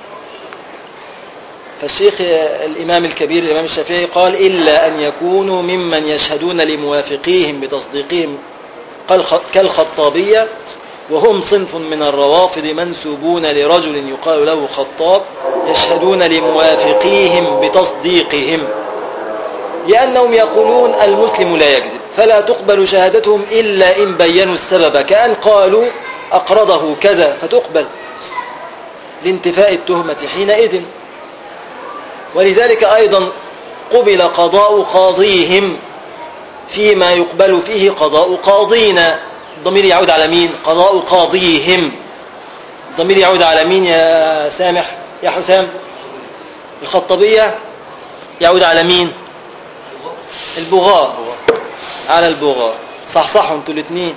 فالشيخ الإمام الكبير الإمام الشافعي قال إلا أن يكونوا ممن يشهدون لموافقيهم بتصديقهم كالخطابية، وهم صنف من الروافض منسوبون لرجل يقال له خطاب، يشهدون لموافقيهم بتصديقهم، لأنهم يقولون المسلم لا يكذب، فلا تقبل شهادتهم إلا إن بينوا السبب، كأن قالوا أقرضه كذا فتقبل لانتفاء التهمة حينئذ. ولذلك أيضا قبل قضاء قاضيهم فيما يقبل فيه قضاء قاضينا. الضمير يعود على مين؟ قضاء قاضيهم. الضمير يعود على مين يا سامح يا حسام؟ الخطابية يعود على مين؟ البغاء، على البغاء. صحصحوا انتوا الاثنين.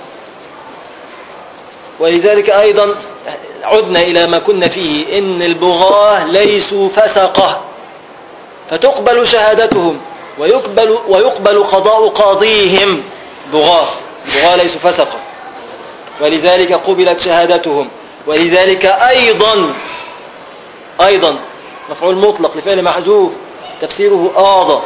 ولذلك أيضا عدنا إلى ما كنا فيه، إن البغاة ليسوا فسقة، فتقبل شهادتهم ويقبل قضاء قاضيهم. بغاة ليسوا فسقة، ولذلك قبلت شهادتهم. ولذلك أيضا مفعول مطلق لفعل محذوف تفسيره آضى.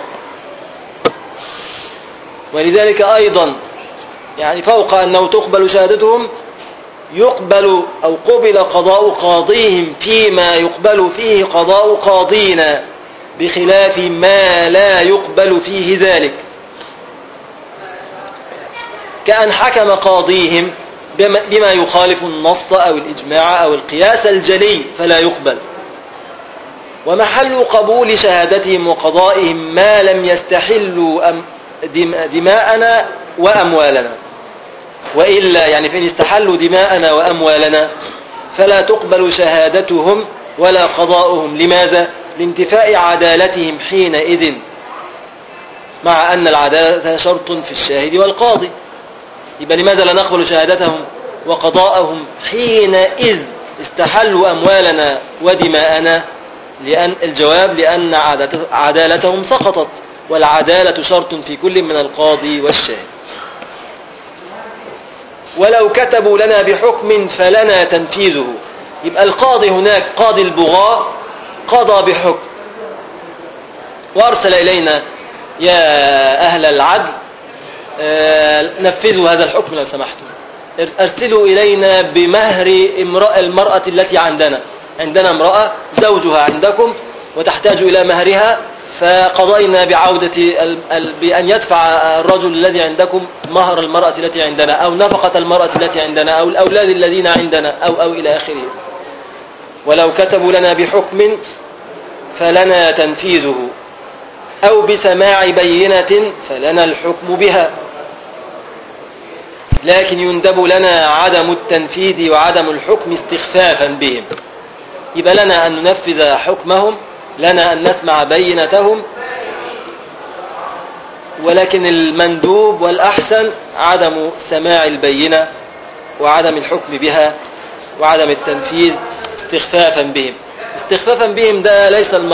ولذلك أيضا يعني فوق أنه تقبل شهادتهم، يقبل أو قبل قضاء قاضيهم فيما يقبل فيه قضاء قاضينا، بخلاف ما لا يقبل فيه ذلك، كأن حكم قاضيهم بما يخالف النص أو الإجماع أو القياس الجلي فلا يقبل. ومحل قبول شهادتهم وقضائهم ما لم يستحلوا دماءنا وأموالنا، وإلا يعني فإن استحلوا دماءنا وأموالنا فلا تقبل شهادتهم ولا قضاؤهم. لماذا؟ لانتفاء عدالتهم حينئذ، مع أن العدالة شرط في الشاهد والقاضي. يبقى لماذا لا نقبل شهادتهم وقضاءهم حينئذ استحلوا أموالنا ودماءنا؟ لأن الجواب لأن عدالتهم سقطت، والعدالة شرط في كل من القاضي والشاهد. ولو كتبوا لنا بحكم فلنا تنفيذه. يبقى القاضي هناك قاضي البغاة قضى بحكم وأرسل إلينا يا أهل العدل نفذوا هذا الحكم لو سمحتم، أرسلوا إلينا بمهر المرأة التي عندنا امرأة زوجها عندكم وتحتاج إلى مهرها، فقضينا بعودة بأن يدفع الرجل الذي عندكم مهر المرأة التي عندنا، أو نفقة المرأة التي عندنا، أو الأولاد الذين عندنا، أو إلى آخره. ولو كتبوا لنا بحكم فلنا تنفيذه، أو بسماع بينة فلنا الحكم بها، لكن يندب لنا عدم التنفيذ وعدم الحكم استخفافا بهم. يبقى لنا أن ننفذ حكمهم، لنا أن نسمع بينتهم، ولكن المندوب والأحسن عدم سماع البينة وعدم الحكم بها وعدم التنفيذ استخفافا بهم. استخفافا بهم ده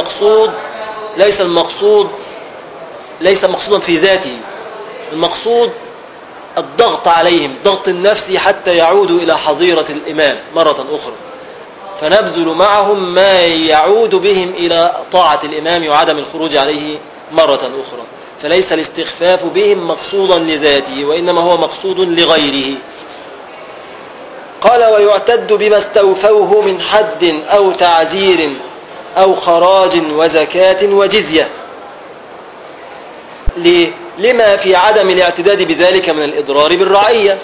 ليس مقصودا في ذاته، المقصود الضغط عليهم، ضغط النفسي حتى يعودوا إلى حظيرة الإمام مرة أخرى، فنبذل معهم ما يعود بهم إلى طاعة الإمام وعدم الخروج عليه مرة أخرى. فليس الاستخفاف بهم مقصودا لذاته، وإنما هو مقصود لغيره. قال: ويعتد بما استوفوه من حد أو تعزير أو خراج وزكاة وجزية. لما في عدم الاعتداد بذلك من الإضرار بالرعية.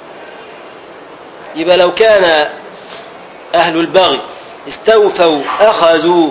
يبقى لو كان أهل البغي استوفوا أخذوا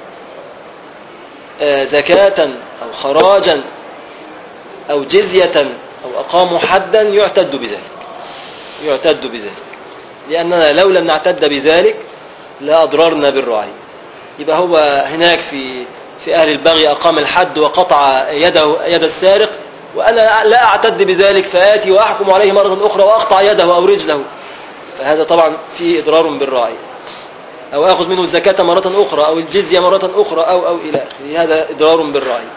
زكاة أو خراجا أو جزية أو أقاموا حدا يعتد بذلك، لأننا لو لم نعتد بذلك لا أضررنا بالرعية. يبقى هو هناك في أهل البغي أقام الحد وقطع يد السارق، وأنا لا أعتد بذلك، فآتي وأحكم عليه مرة أخرى وأقطع يده أو رجله، فهذا طبعا فيه إضرار بالرعية. أو أخذ منه الزكاة مرة أخرى أو الجزية مرة أخرى أو إلى آخره، هذا إضرار بالرعية.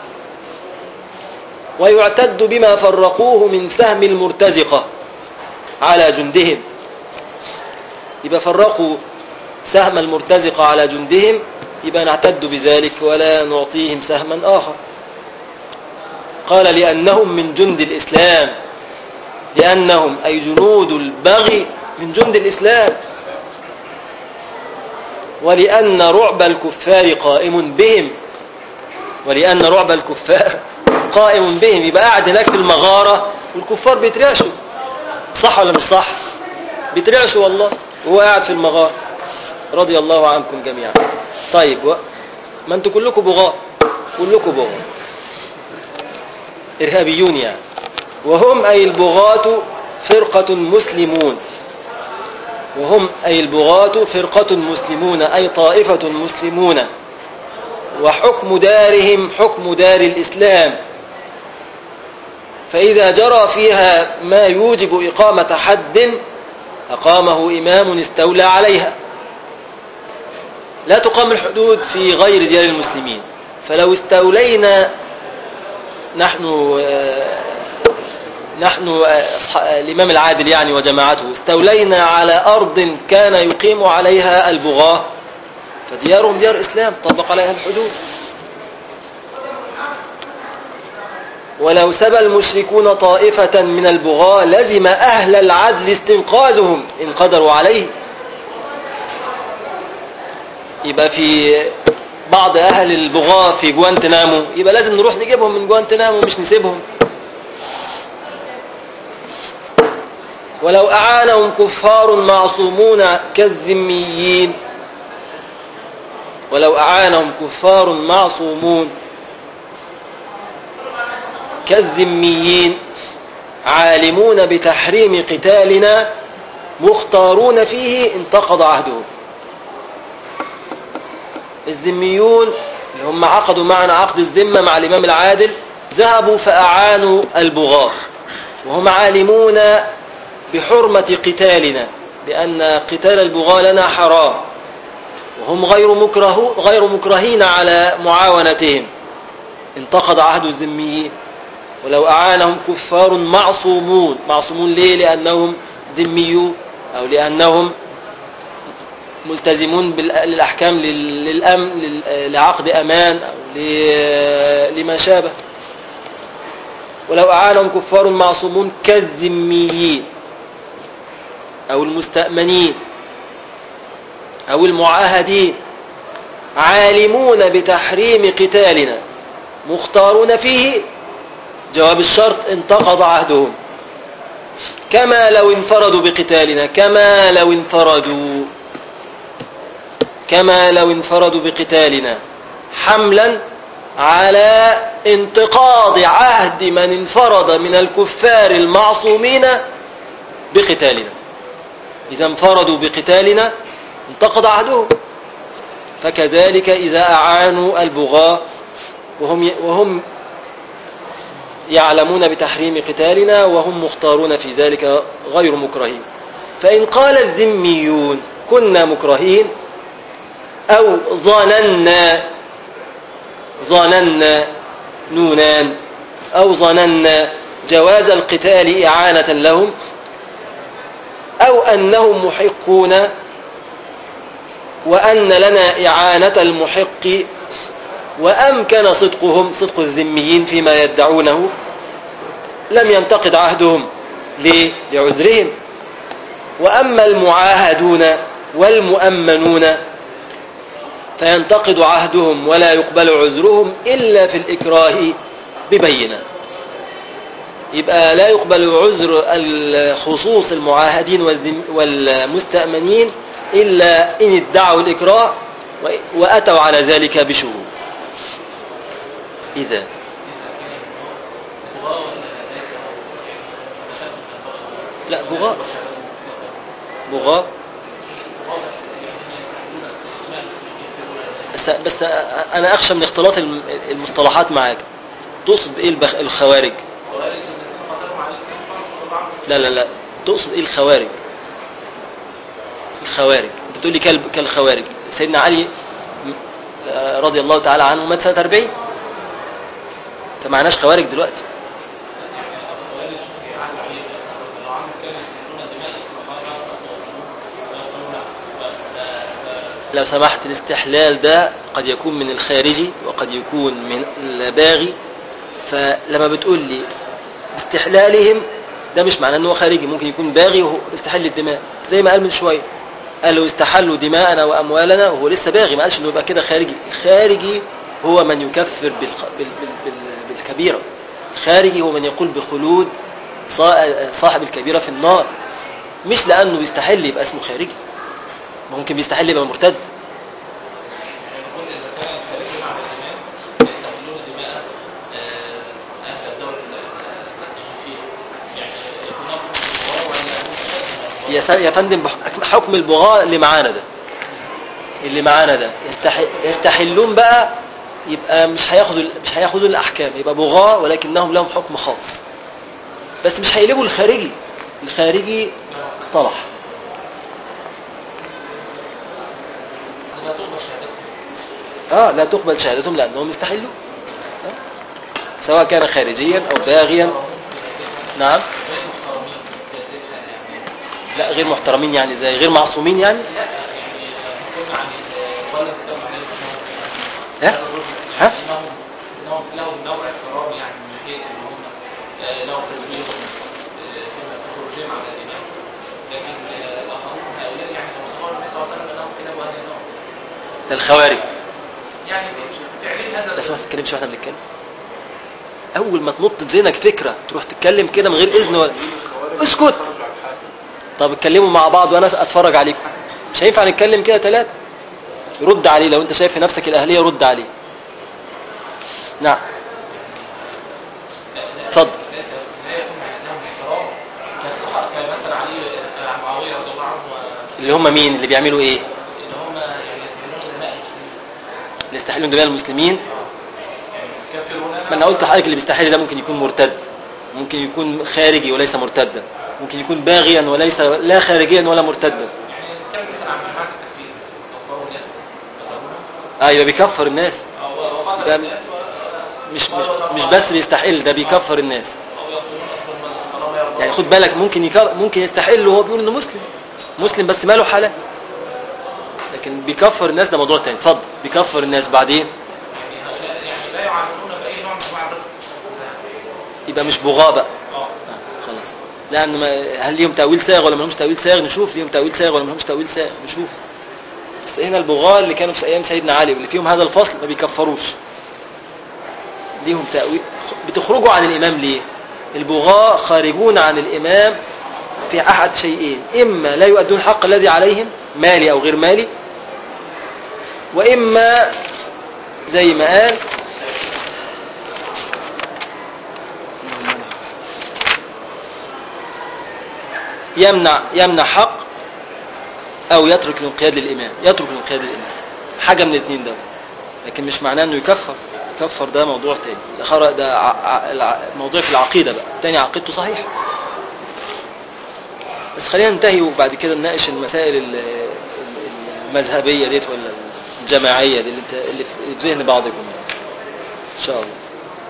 ويعتد بما فرقوه من سهم المرتزقة على جندهم. يبقى فرقوا سهم المرتزقة على جندهم، يبقى نعتد بذلك ولا نعطيهم سهما آخر. قال: لأنهم من جند الإسلام، لأنهم أي جنود البغي من جند الإسلام، ولأن رعب الكفار قائم بهم. يبقى قاعد هناك في المغارة والكفار بيترعشوا، صح ولا مش صح؟ بيترعشوا والله، وهو قاعد في المغارة. رضي الله عنكم جميعا. طيب، ما انتوا كلكم بغاة، إرهابيون يعني. وهم أي البغاة فرقة مسلمون، أي طائفة مسلمون، وحكم دارهم حكم دار الإسلام. فإذا جرى فيها ما يوجب إقامة حد أقامه إمام استولى عليها. لا تقام الحدود في غير ديار المسلمين. فلو استولينا نحن الإمام العادل يعني وجماعته استولينا على أرض كان يقيم عليها البغاة، فديارهم ديار إسلام طبق عليها الحدود. ولو سبى المشركون طائفة من البغاة لزم أهل العدل استنقاذهم إن قدروا عليه. يبقى في بعض أهل البغاة في جوانتنامو، يبقى لازم نروح نجيبهم من جوانتنامو، مش نسيبهم. ولو أعانهم كفار معصومون كالذميين، عالمون بتحريم قتالنا مختارون فيه انتقض عهدهم. الذميون اللي هم عقدوا معنا عقد الذمة مع الإمام العادل ذهبوا فأعانوا البغاة، وهم عالمون بحرمة قتالنا، بأن قتال البغاة لنا حرام، وهم غير مكرهين على معاونتهم، انتقض عهد الذميين. ولو أعانهم كفار معصومون ليه؟ لأنهم ذميون، أو لأنهم ملتزمون بالأحكام للأمن، لعقد أمان، أو لما شابه. ولو أعانهم كفار معصومون كالذميين أو المستأمنين أو المعاهدين، عالمون بتحريم قتالنا مختارون فيه، جواب الشرط انتقض عهدهم، كما لو انفردوا بقتالنا، كما لو انفردوا بقتالنا. حملا على انتقاض عهد من انفرد من الكفار المعصومين بقتالنا. إذا انفردوا بقتالنا انتقض عهدهم، فكذلك إذا أعانوا البغاة وهم يعلمون بتحريم قتالنا وهم مختارون في ذلك غير مكرهين. فإن قال الذميون كنا مكرهين أو ظننا نونان أو ظننا جواز القتال إعانة لهم أو أنهم محقون وأن لنا إعانة المحق وأمكن صدقهم صدق الذميين فيما يدعونه، لم ينتقد عهدهم لعذرهم. وأما المعاهدون والمؤمنون فينتقد عهدهم ولا يقبل عذرهم إلا في الإكراه ببينة. يبقى لا يقبل عذر الخصوص المعاهدين والمستأمنين إلا إن ادعوا الإكراه وأتوا على ذلك بشهود. إذا لا بغاء بس أنا أخشى من اختلاط المصطلحات معاك. تقصد إيه الخوارج؟ لا تقصد إيه الخوارج؟ أنت بتقول لي كالخوارج. سيدنا علي رضي الله تعالى عنه مات سنة 40، فمعناش خوارج دلوقتي. لو سمحت، الاستحلال ده قد يكون من الخارجي وقد يكون من الباغي، فلما بتقول لي استحلالهم ده مش معناه انه خارجي، ممكن يكون باغي وهو استحل الدماء زي ما قال من شويه، قال له استحلوا دماءنا واموالنا وهو لسه باغي، ما قالش انه يبقى كده خارجي. الخارجي هو من يكفر بالكبيره. الخارجي هو من يقول بخلود صاحب الكبيره في النار، مش لانه بيستحل يبقى اسمه خارجي، ممكن بيستحل يبقى مرتد. يا فندم، حكم البغاء اللي معانا ده يستحلون بقى، يبقى مش هياخدوا الاحكام، يبقى بغاء ولكنهم لهم حكم خاص، بس مش هيلبوا الخارجي اصطلح. لا تقبل شهادتهم لانهم يستحلوا، سواء كان خارجيا او باغيا. نعم. لا، غير محترمين يعني زي غير معصومين يعني. ها انهم لهم نوع احترام يعني من جهه ان هم لهم تسليم فيما تخرجهم على الامام، لكن الاخرون هؤلاء يعني كما النبي صلى الله عليه وسلم انهم كده وهذا النوع ده الخوارج يعني تعليم هذا. بس ما تتكلمش واحنا بنتكلم. اول ما تنط في ذهنك فكره تروح تتكلم كده من غير اذن ولا اسكت. طب اتكلموا مع بعض وانا اتفرج عليكم. مش هينفع نتكلم كده ثلاثه. رد عليه لو انت شايف في نفسك الاهليه، رد عليه. نعم اتفضل. اللي هم مين اللي بيعملوا ايه؟ اللي يستحلون دماء المسلمين. ما انا قلت لحضرتك اللي بيستحل ده ممكن يكون مرتد، ممكن يكون خارجي وليس مرتدا، ممكن يكون باغيا وليس لا خارجيا ولا مرتدا. ايوه بيكفر الناس. ده مش بس بيستحل، ده بيكفر الناس. يعني خد بالك، ممكن يستحل وهو بيقول انه مسلم بس ماله حلال، لكن بيكفر الناس ده موضوع تاني. اتفضل. بيكفر الناس بعدين يعني لا يعاملون باي نوع من انواع يبقى مش بغاء بقى. خلاص. لان هل ليهم تاويل ساغ ولا ما لهمش تاويل ساغ؟ نشوف ليهم تاويل ساغ ولا ما لهمش تاويل ساغ، نشوف. بس هنا البغاء اللي كانوا في ايام سيدنا علي واللي فيهم هذا الفصل ما بيكفروش، ليهم تاويل. بتخرجوا عن الامام ليه؟ البغاء خارجون عن الامام في احد شيئين: اما لا يؤدون الحق الذي عليهم مالي او غير مالي، واما زي ما قال يمنع حق أو يترك الانقياد للإمام، يترك الانقياد للإمام، حاجة من الاثنين ده. لكن مش معناه أنه يكفر ده موضوع تاني، ده موضوع في العقيدة بقى، التاني عقيدته صحيحة. بس خلينا ننتهي وبعد كده نناقش المسائل المذهبية ديت ولا الجماعية دي اللي في ذهن بعضكم إن شاء الله.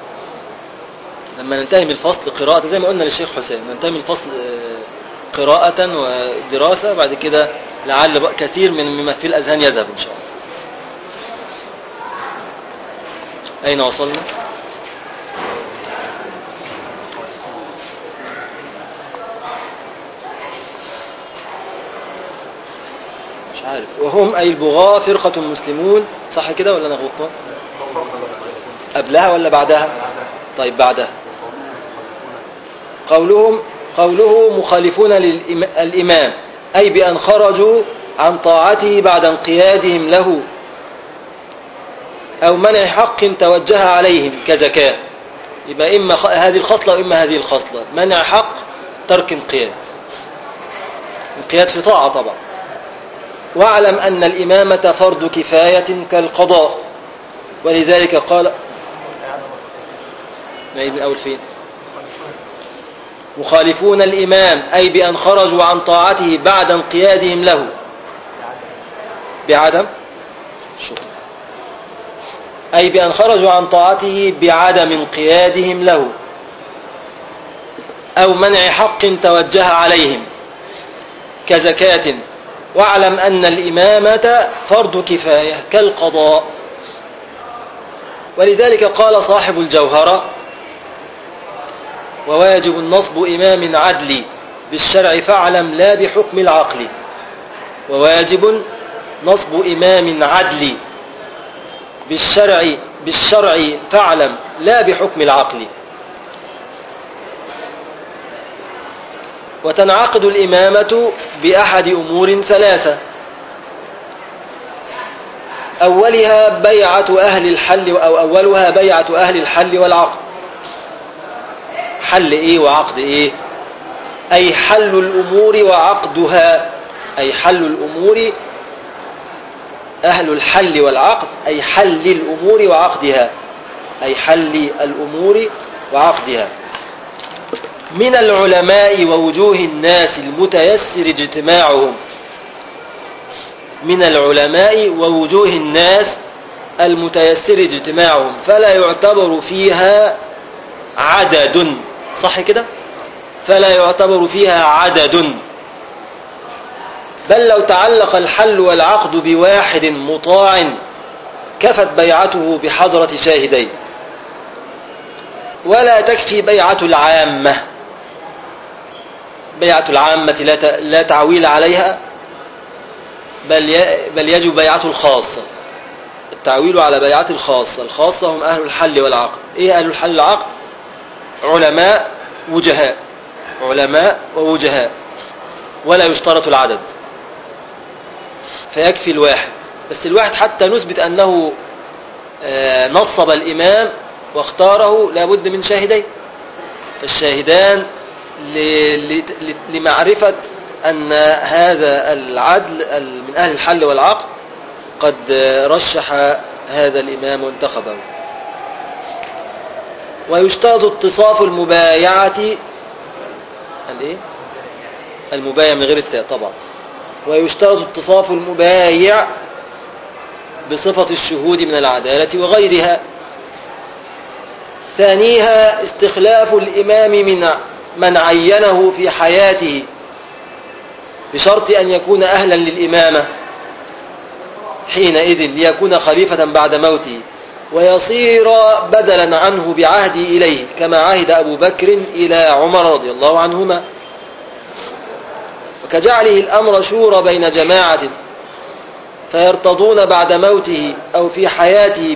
لما ننتهي من الفصل قراءة زي ما قلنا للشيخ حسين، ننتهي من الفصل قراءة ودراسة، بعد كده لعل كثير مما في الأذهان يذهب إن شاء الله. أين وصلنا؟ مش عارف. وهم أي البغاة فرقة مسلمون، صح كده ولا أنا غلطان؟ قبلها ولا بعدها؟ طيب بعدها. قوله مخالفون للإمام أي بأن خرجوا عن طاعته بعد انقيادهم له أو منع حق توجه عليهم كزكاة. يبقى إما هذه الخصلة وإما هذه الخصلة، منع حق ترك انقياد في طاعة طبعا. واعلم أن الإمامة فرض كفاية كالقضاء، ولذلك قال نعيد من أول فين؟ مخالفون الإمام أي بأن خرجوا عن طاعته بعد انقيادهم له بعدم أي بأن خرجوا عن طاعته بعدم انقيادهم له أو منع حق توجه عليهم كزكاة. واعلم أن الإمامة فرض كفاية كالقضاء، ولذلك قال صاحب الجوهرة وواجب النصب إمام عدل بالشرع فاعلم لا بحكم العقل. وواجب نصب إمام عدل بالشرع فاعلم لا بحكم العقل. وتنعقد الإمامة بأحد أمور ثلاثة، أولها بيعة أهل الحل أولها بيعة أهل الحل والعقد. حل إيه وعقد إيه؟ أي حل الأمور وعقدها، أي حل الأمور أهل الحل والعقد أي حل الأمور وعقدها، أي حل الأمور وعقدها. من العلماء ووجوه الناس المتيسر اجتماعهم، من العلماء ووجوه الناس المتيسر اجتماعهم فلا يعتبر فيها عدد، صح كده؟ فلا يعتبر فيها عدد، بل لو تعلق الحل والعقد بواحد مطاع كفت بيعته بحضرة شاهدين. ولا تكفي بيعة العامة، بيعة العامة لا تعويل عليها، بل يجب بيعة الخاصة. التعويل على بيعة الخاصة، الخاصة هم أهل الحل والعقد. إيه أهل الحل والعقد؟ علماء وجهاء، علماء ووجهاء، ولا يشترط العدد، فيكفي الواحد. بس الواحد حتى نثبت أنه نصب الإمام واختاره لابد من شاهدين، فالشاهدان لمعرفة أن هذا العدل من أهل الحل والعقد قد رشح هذا الإمام وانتخبه. ويشترط اتصاف المبايعة، المبايع من غير التاء طبعا. ويشترط اتصاف المبايع بصفة الشهود من العدالة وغيرها. ثانيها استخلاف الإمام من عينه في حياته بشرط أن يكون أهلا للإمامة حينئذ ليكون خليفة بعد موته، ويصير بدلا عنه بعهده إليه كما عهد أبو بكر إلى عمر رضي الله عنهما. وكجعله الأمر شورى بين جماعة فيرتضون بعد موته أو في حياته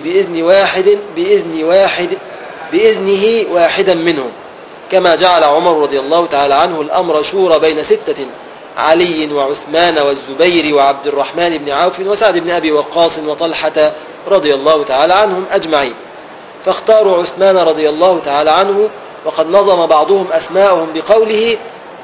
بإذنه واحدا منهم، كما جعل عمر رضي الله تعالى عنه الأمر شورى بين 6 علي وعثمان والزبير وعبد الرحمن بن عوف وسعد بن أبي وقاص وطلحة رضي الله تعالى عنهم أجمعين، فاختاروا عثمان رضي الله تعالى عنه. وقد نظم بعضهم أسماءهم بقوله: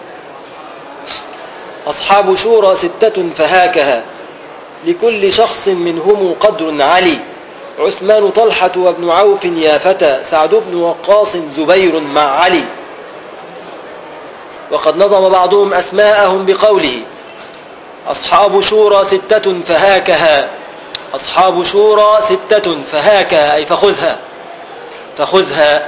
أصحاب شورى 6 فهاكها، لكل شخص منهم قدر علي، عثمان طلحة وابن عوف يا فتى، سعد بن وقاص زبير مع علي. وقد نظم بعضهم أسماءهم بقوله: أصحاب شورى 6 فهاكها، أصحاب شورى 6 فهاكها أي فخذها، فخذها.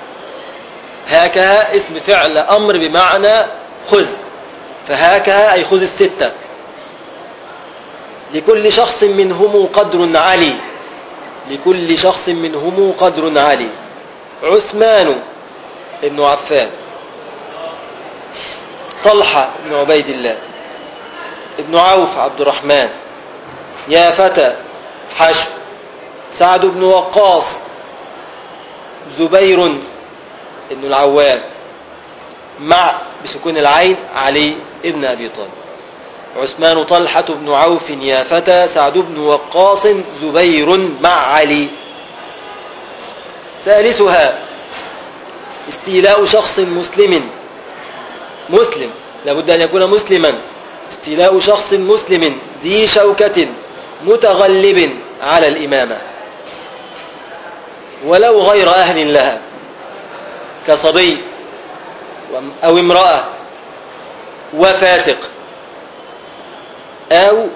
هاكها اسم فعل أمر بمعنى خذ، فهاكها أي خذ 6. لكل شخص منهم قدر علي، لكل شخص منهم قدر علي، عثمان ابن عفان، طلحة بن عبيد الله، ابن عوف عبد الرحمن، يا فتى حشو، سعد بن وقاص، زبير ابن العوام، مع بسكون العين علي ابن أبي طالب، عثمان طلحة بن عوف يا فتى، سعد بن وقاص زبير مع علي. ثالثها استيلاء شخص مسلم لابد أن يكون مسلما، استيلاء شخص مسلم ذي شوكة متغلب على الإمامة ولو غير أهل لها، كصبي أو امرأة وفاسق أو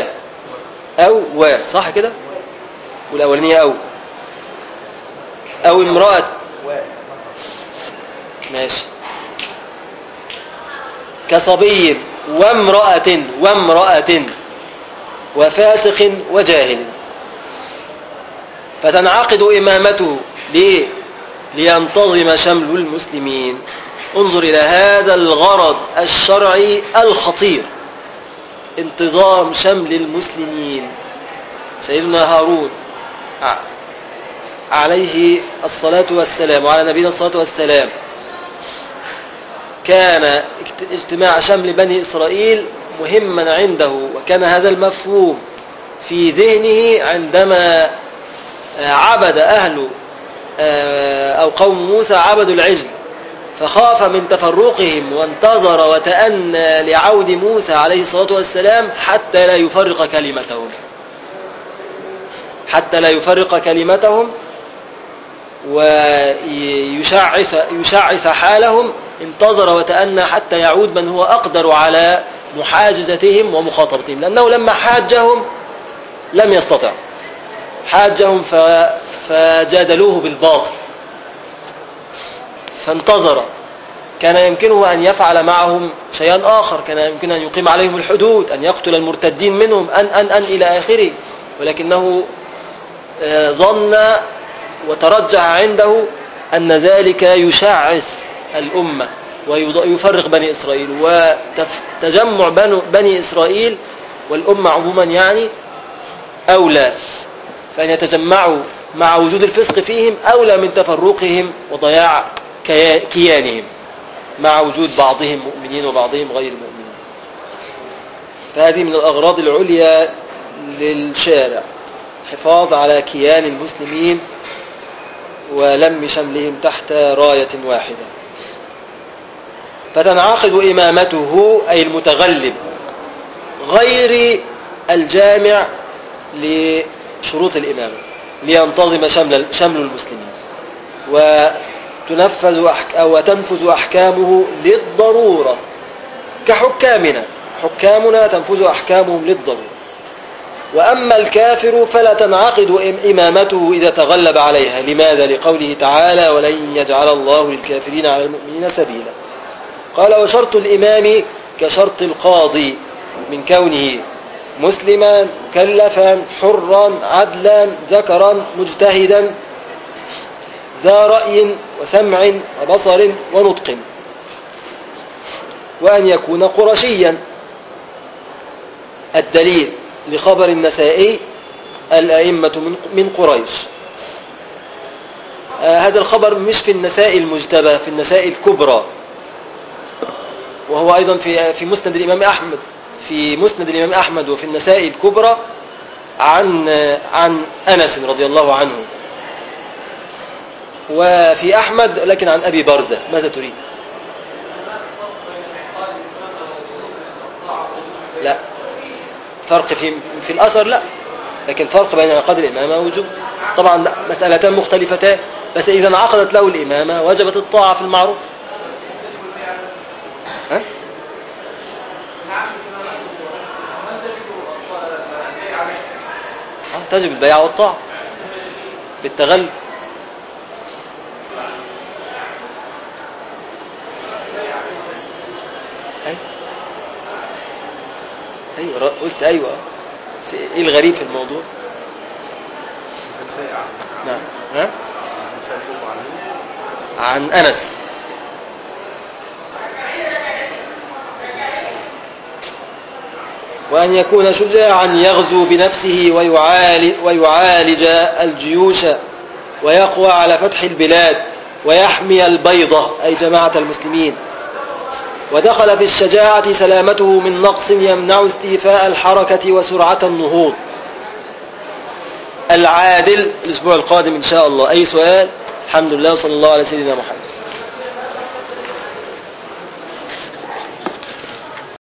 صح كده؟ والأولانية أو امرأة ماشي، كصبي وامرأة وفاسق وجاهل، فتنعقد إمامته ليه؟ لينتظم شمل المسلمين. انظر إلى هذا الغرض الشرعي الخطير، انتظام شمل المسلمين. سيدنا هارون عليه الصلاة والسلام وعلى نبينا الصلاة والسلام كان اجتماع شمل بني إسرائيل مهما عنده، وكان هذا المفهوم في ذهنه عندما عبد أهل أو قوم موسى عبدوا العجل، فخاف من تفرقهم وانتظر وتأنى لعود موسى عليه الصلاة والسلام حتى لا يفرق كلمتهم ويشعث حالهم. انتظر وتأنى حتى يعود من هو أقدر على محاجزتهم ومخاطرتهم، لأنه لما حاجهم لم يستطع، حاجهم فجادلوه بالباطل، فانتظر. كان يمكنه أن يفعل معهم شيئا آخر، كان يمكن أن يقيم عليهم الحدود، أن يقتل المرتدين منهم أن إلى آخره، ولكنه ظن وترجح عنده أن ذلك يشعث الأمة ويفرق بني إسرائيل، وتجمع بني إسرائيل والأمة عموما يعني أولى، فأن يتجمعوا مع وجود الفسق فيهم أولى من تفرقهم وضياع كيانهم مع وجود بعضهم مؤمنين وبعضهم غير مؤمنين. فهذه من الأغراض العليا للشارع، حفاظ على كيان المسلمين ولم شملهم تحت راية واحدة. فتنعقد إمامته أي المتغلب غير الجامع لشروط الإمامة لينتظم شمل المسلمين، وتنفذ أحكامه للضرورة كحكامنا، حكامنا تنفذ أحكامهم للضرورة. وأما الكافر فلا تنعقد إمامته إذا تغلب عليها. لماذا؟ لقوله تعالى: ولن يجعل الله للكافرين على المؤمنين سبيلا. قال: وشرط الإمام كشرط القاضي من كونه مسلما مكلفا حرا عدلا ذكرا مجتهدا ذا رأي وسمع وبصر ونطق، وأن يكون قرشيا. الدليل لخبر النسائي: الأئمة من قريش. هذا الخبر مش في النسائي المجتبى، في النسائي الكبرى. وهو أيضا في مسند الإمام أحمد، في مسند الإمام أحمد وفي النسائي الكبرى عن أنس رضي الله عنه، وفي أحمد لكن عن أبي برزة. ماذا تريد؟ لا فرق في الأثر، لا، لكن فرق بين انعقاد الإمامة ووجوب. طبعا لا، مسألتان مختلفتان، بس إذا انعقدت له الإمامة وجبت الطاعة في المعروف. ها؟ تجب البيع والطاعة بالتغلب. أيوة قلت أيوة. إيه الغريب في الموضوع؟ نعم. ها؟ عن أنس. وأن يكون شجاعا يغزو بنفسه ويعالج الجيوش ويقوى على فتح البلاد ويحمي البيضة أي جماعة المسلمين. ودخل في الشجاعة سلامته من نقص يمنع استيفاء الحركة وسرعة النهوض. العادل الأسبوع القادم إن شاء الله. أي سؤال؟ الحمد لله، صلى الله على سيدنا محمد.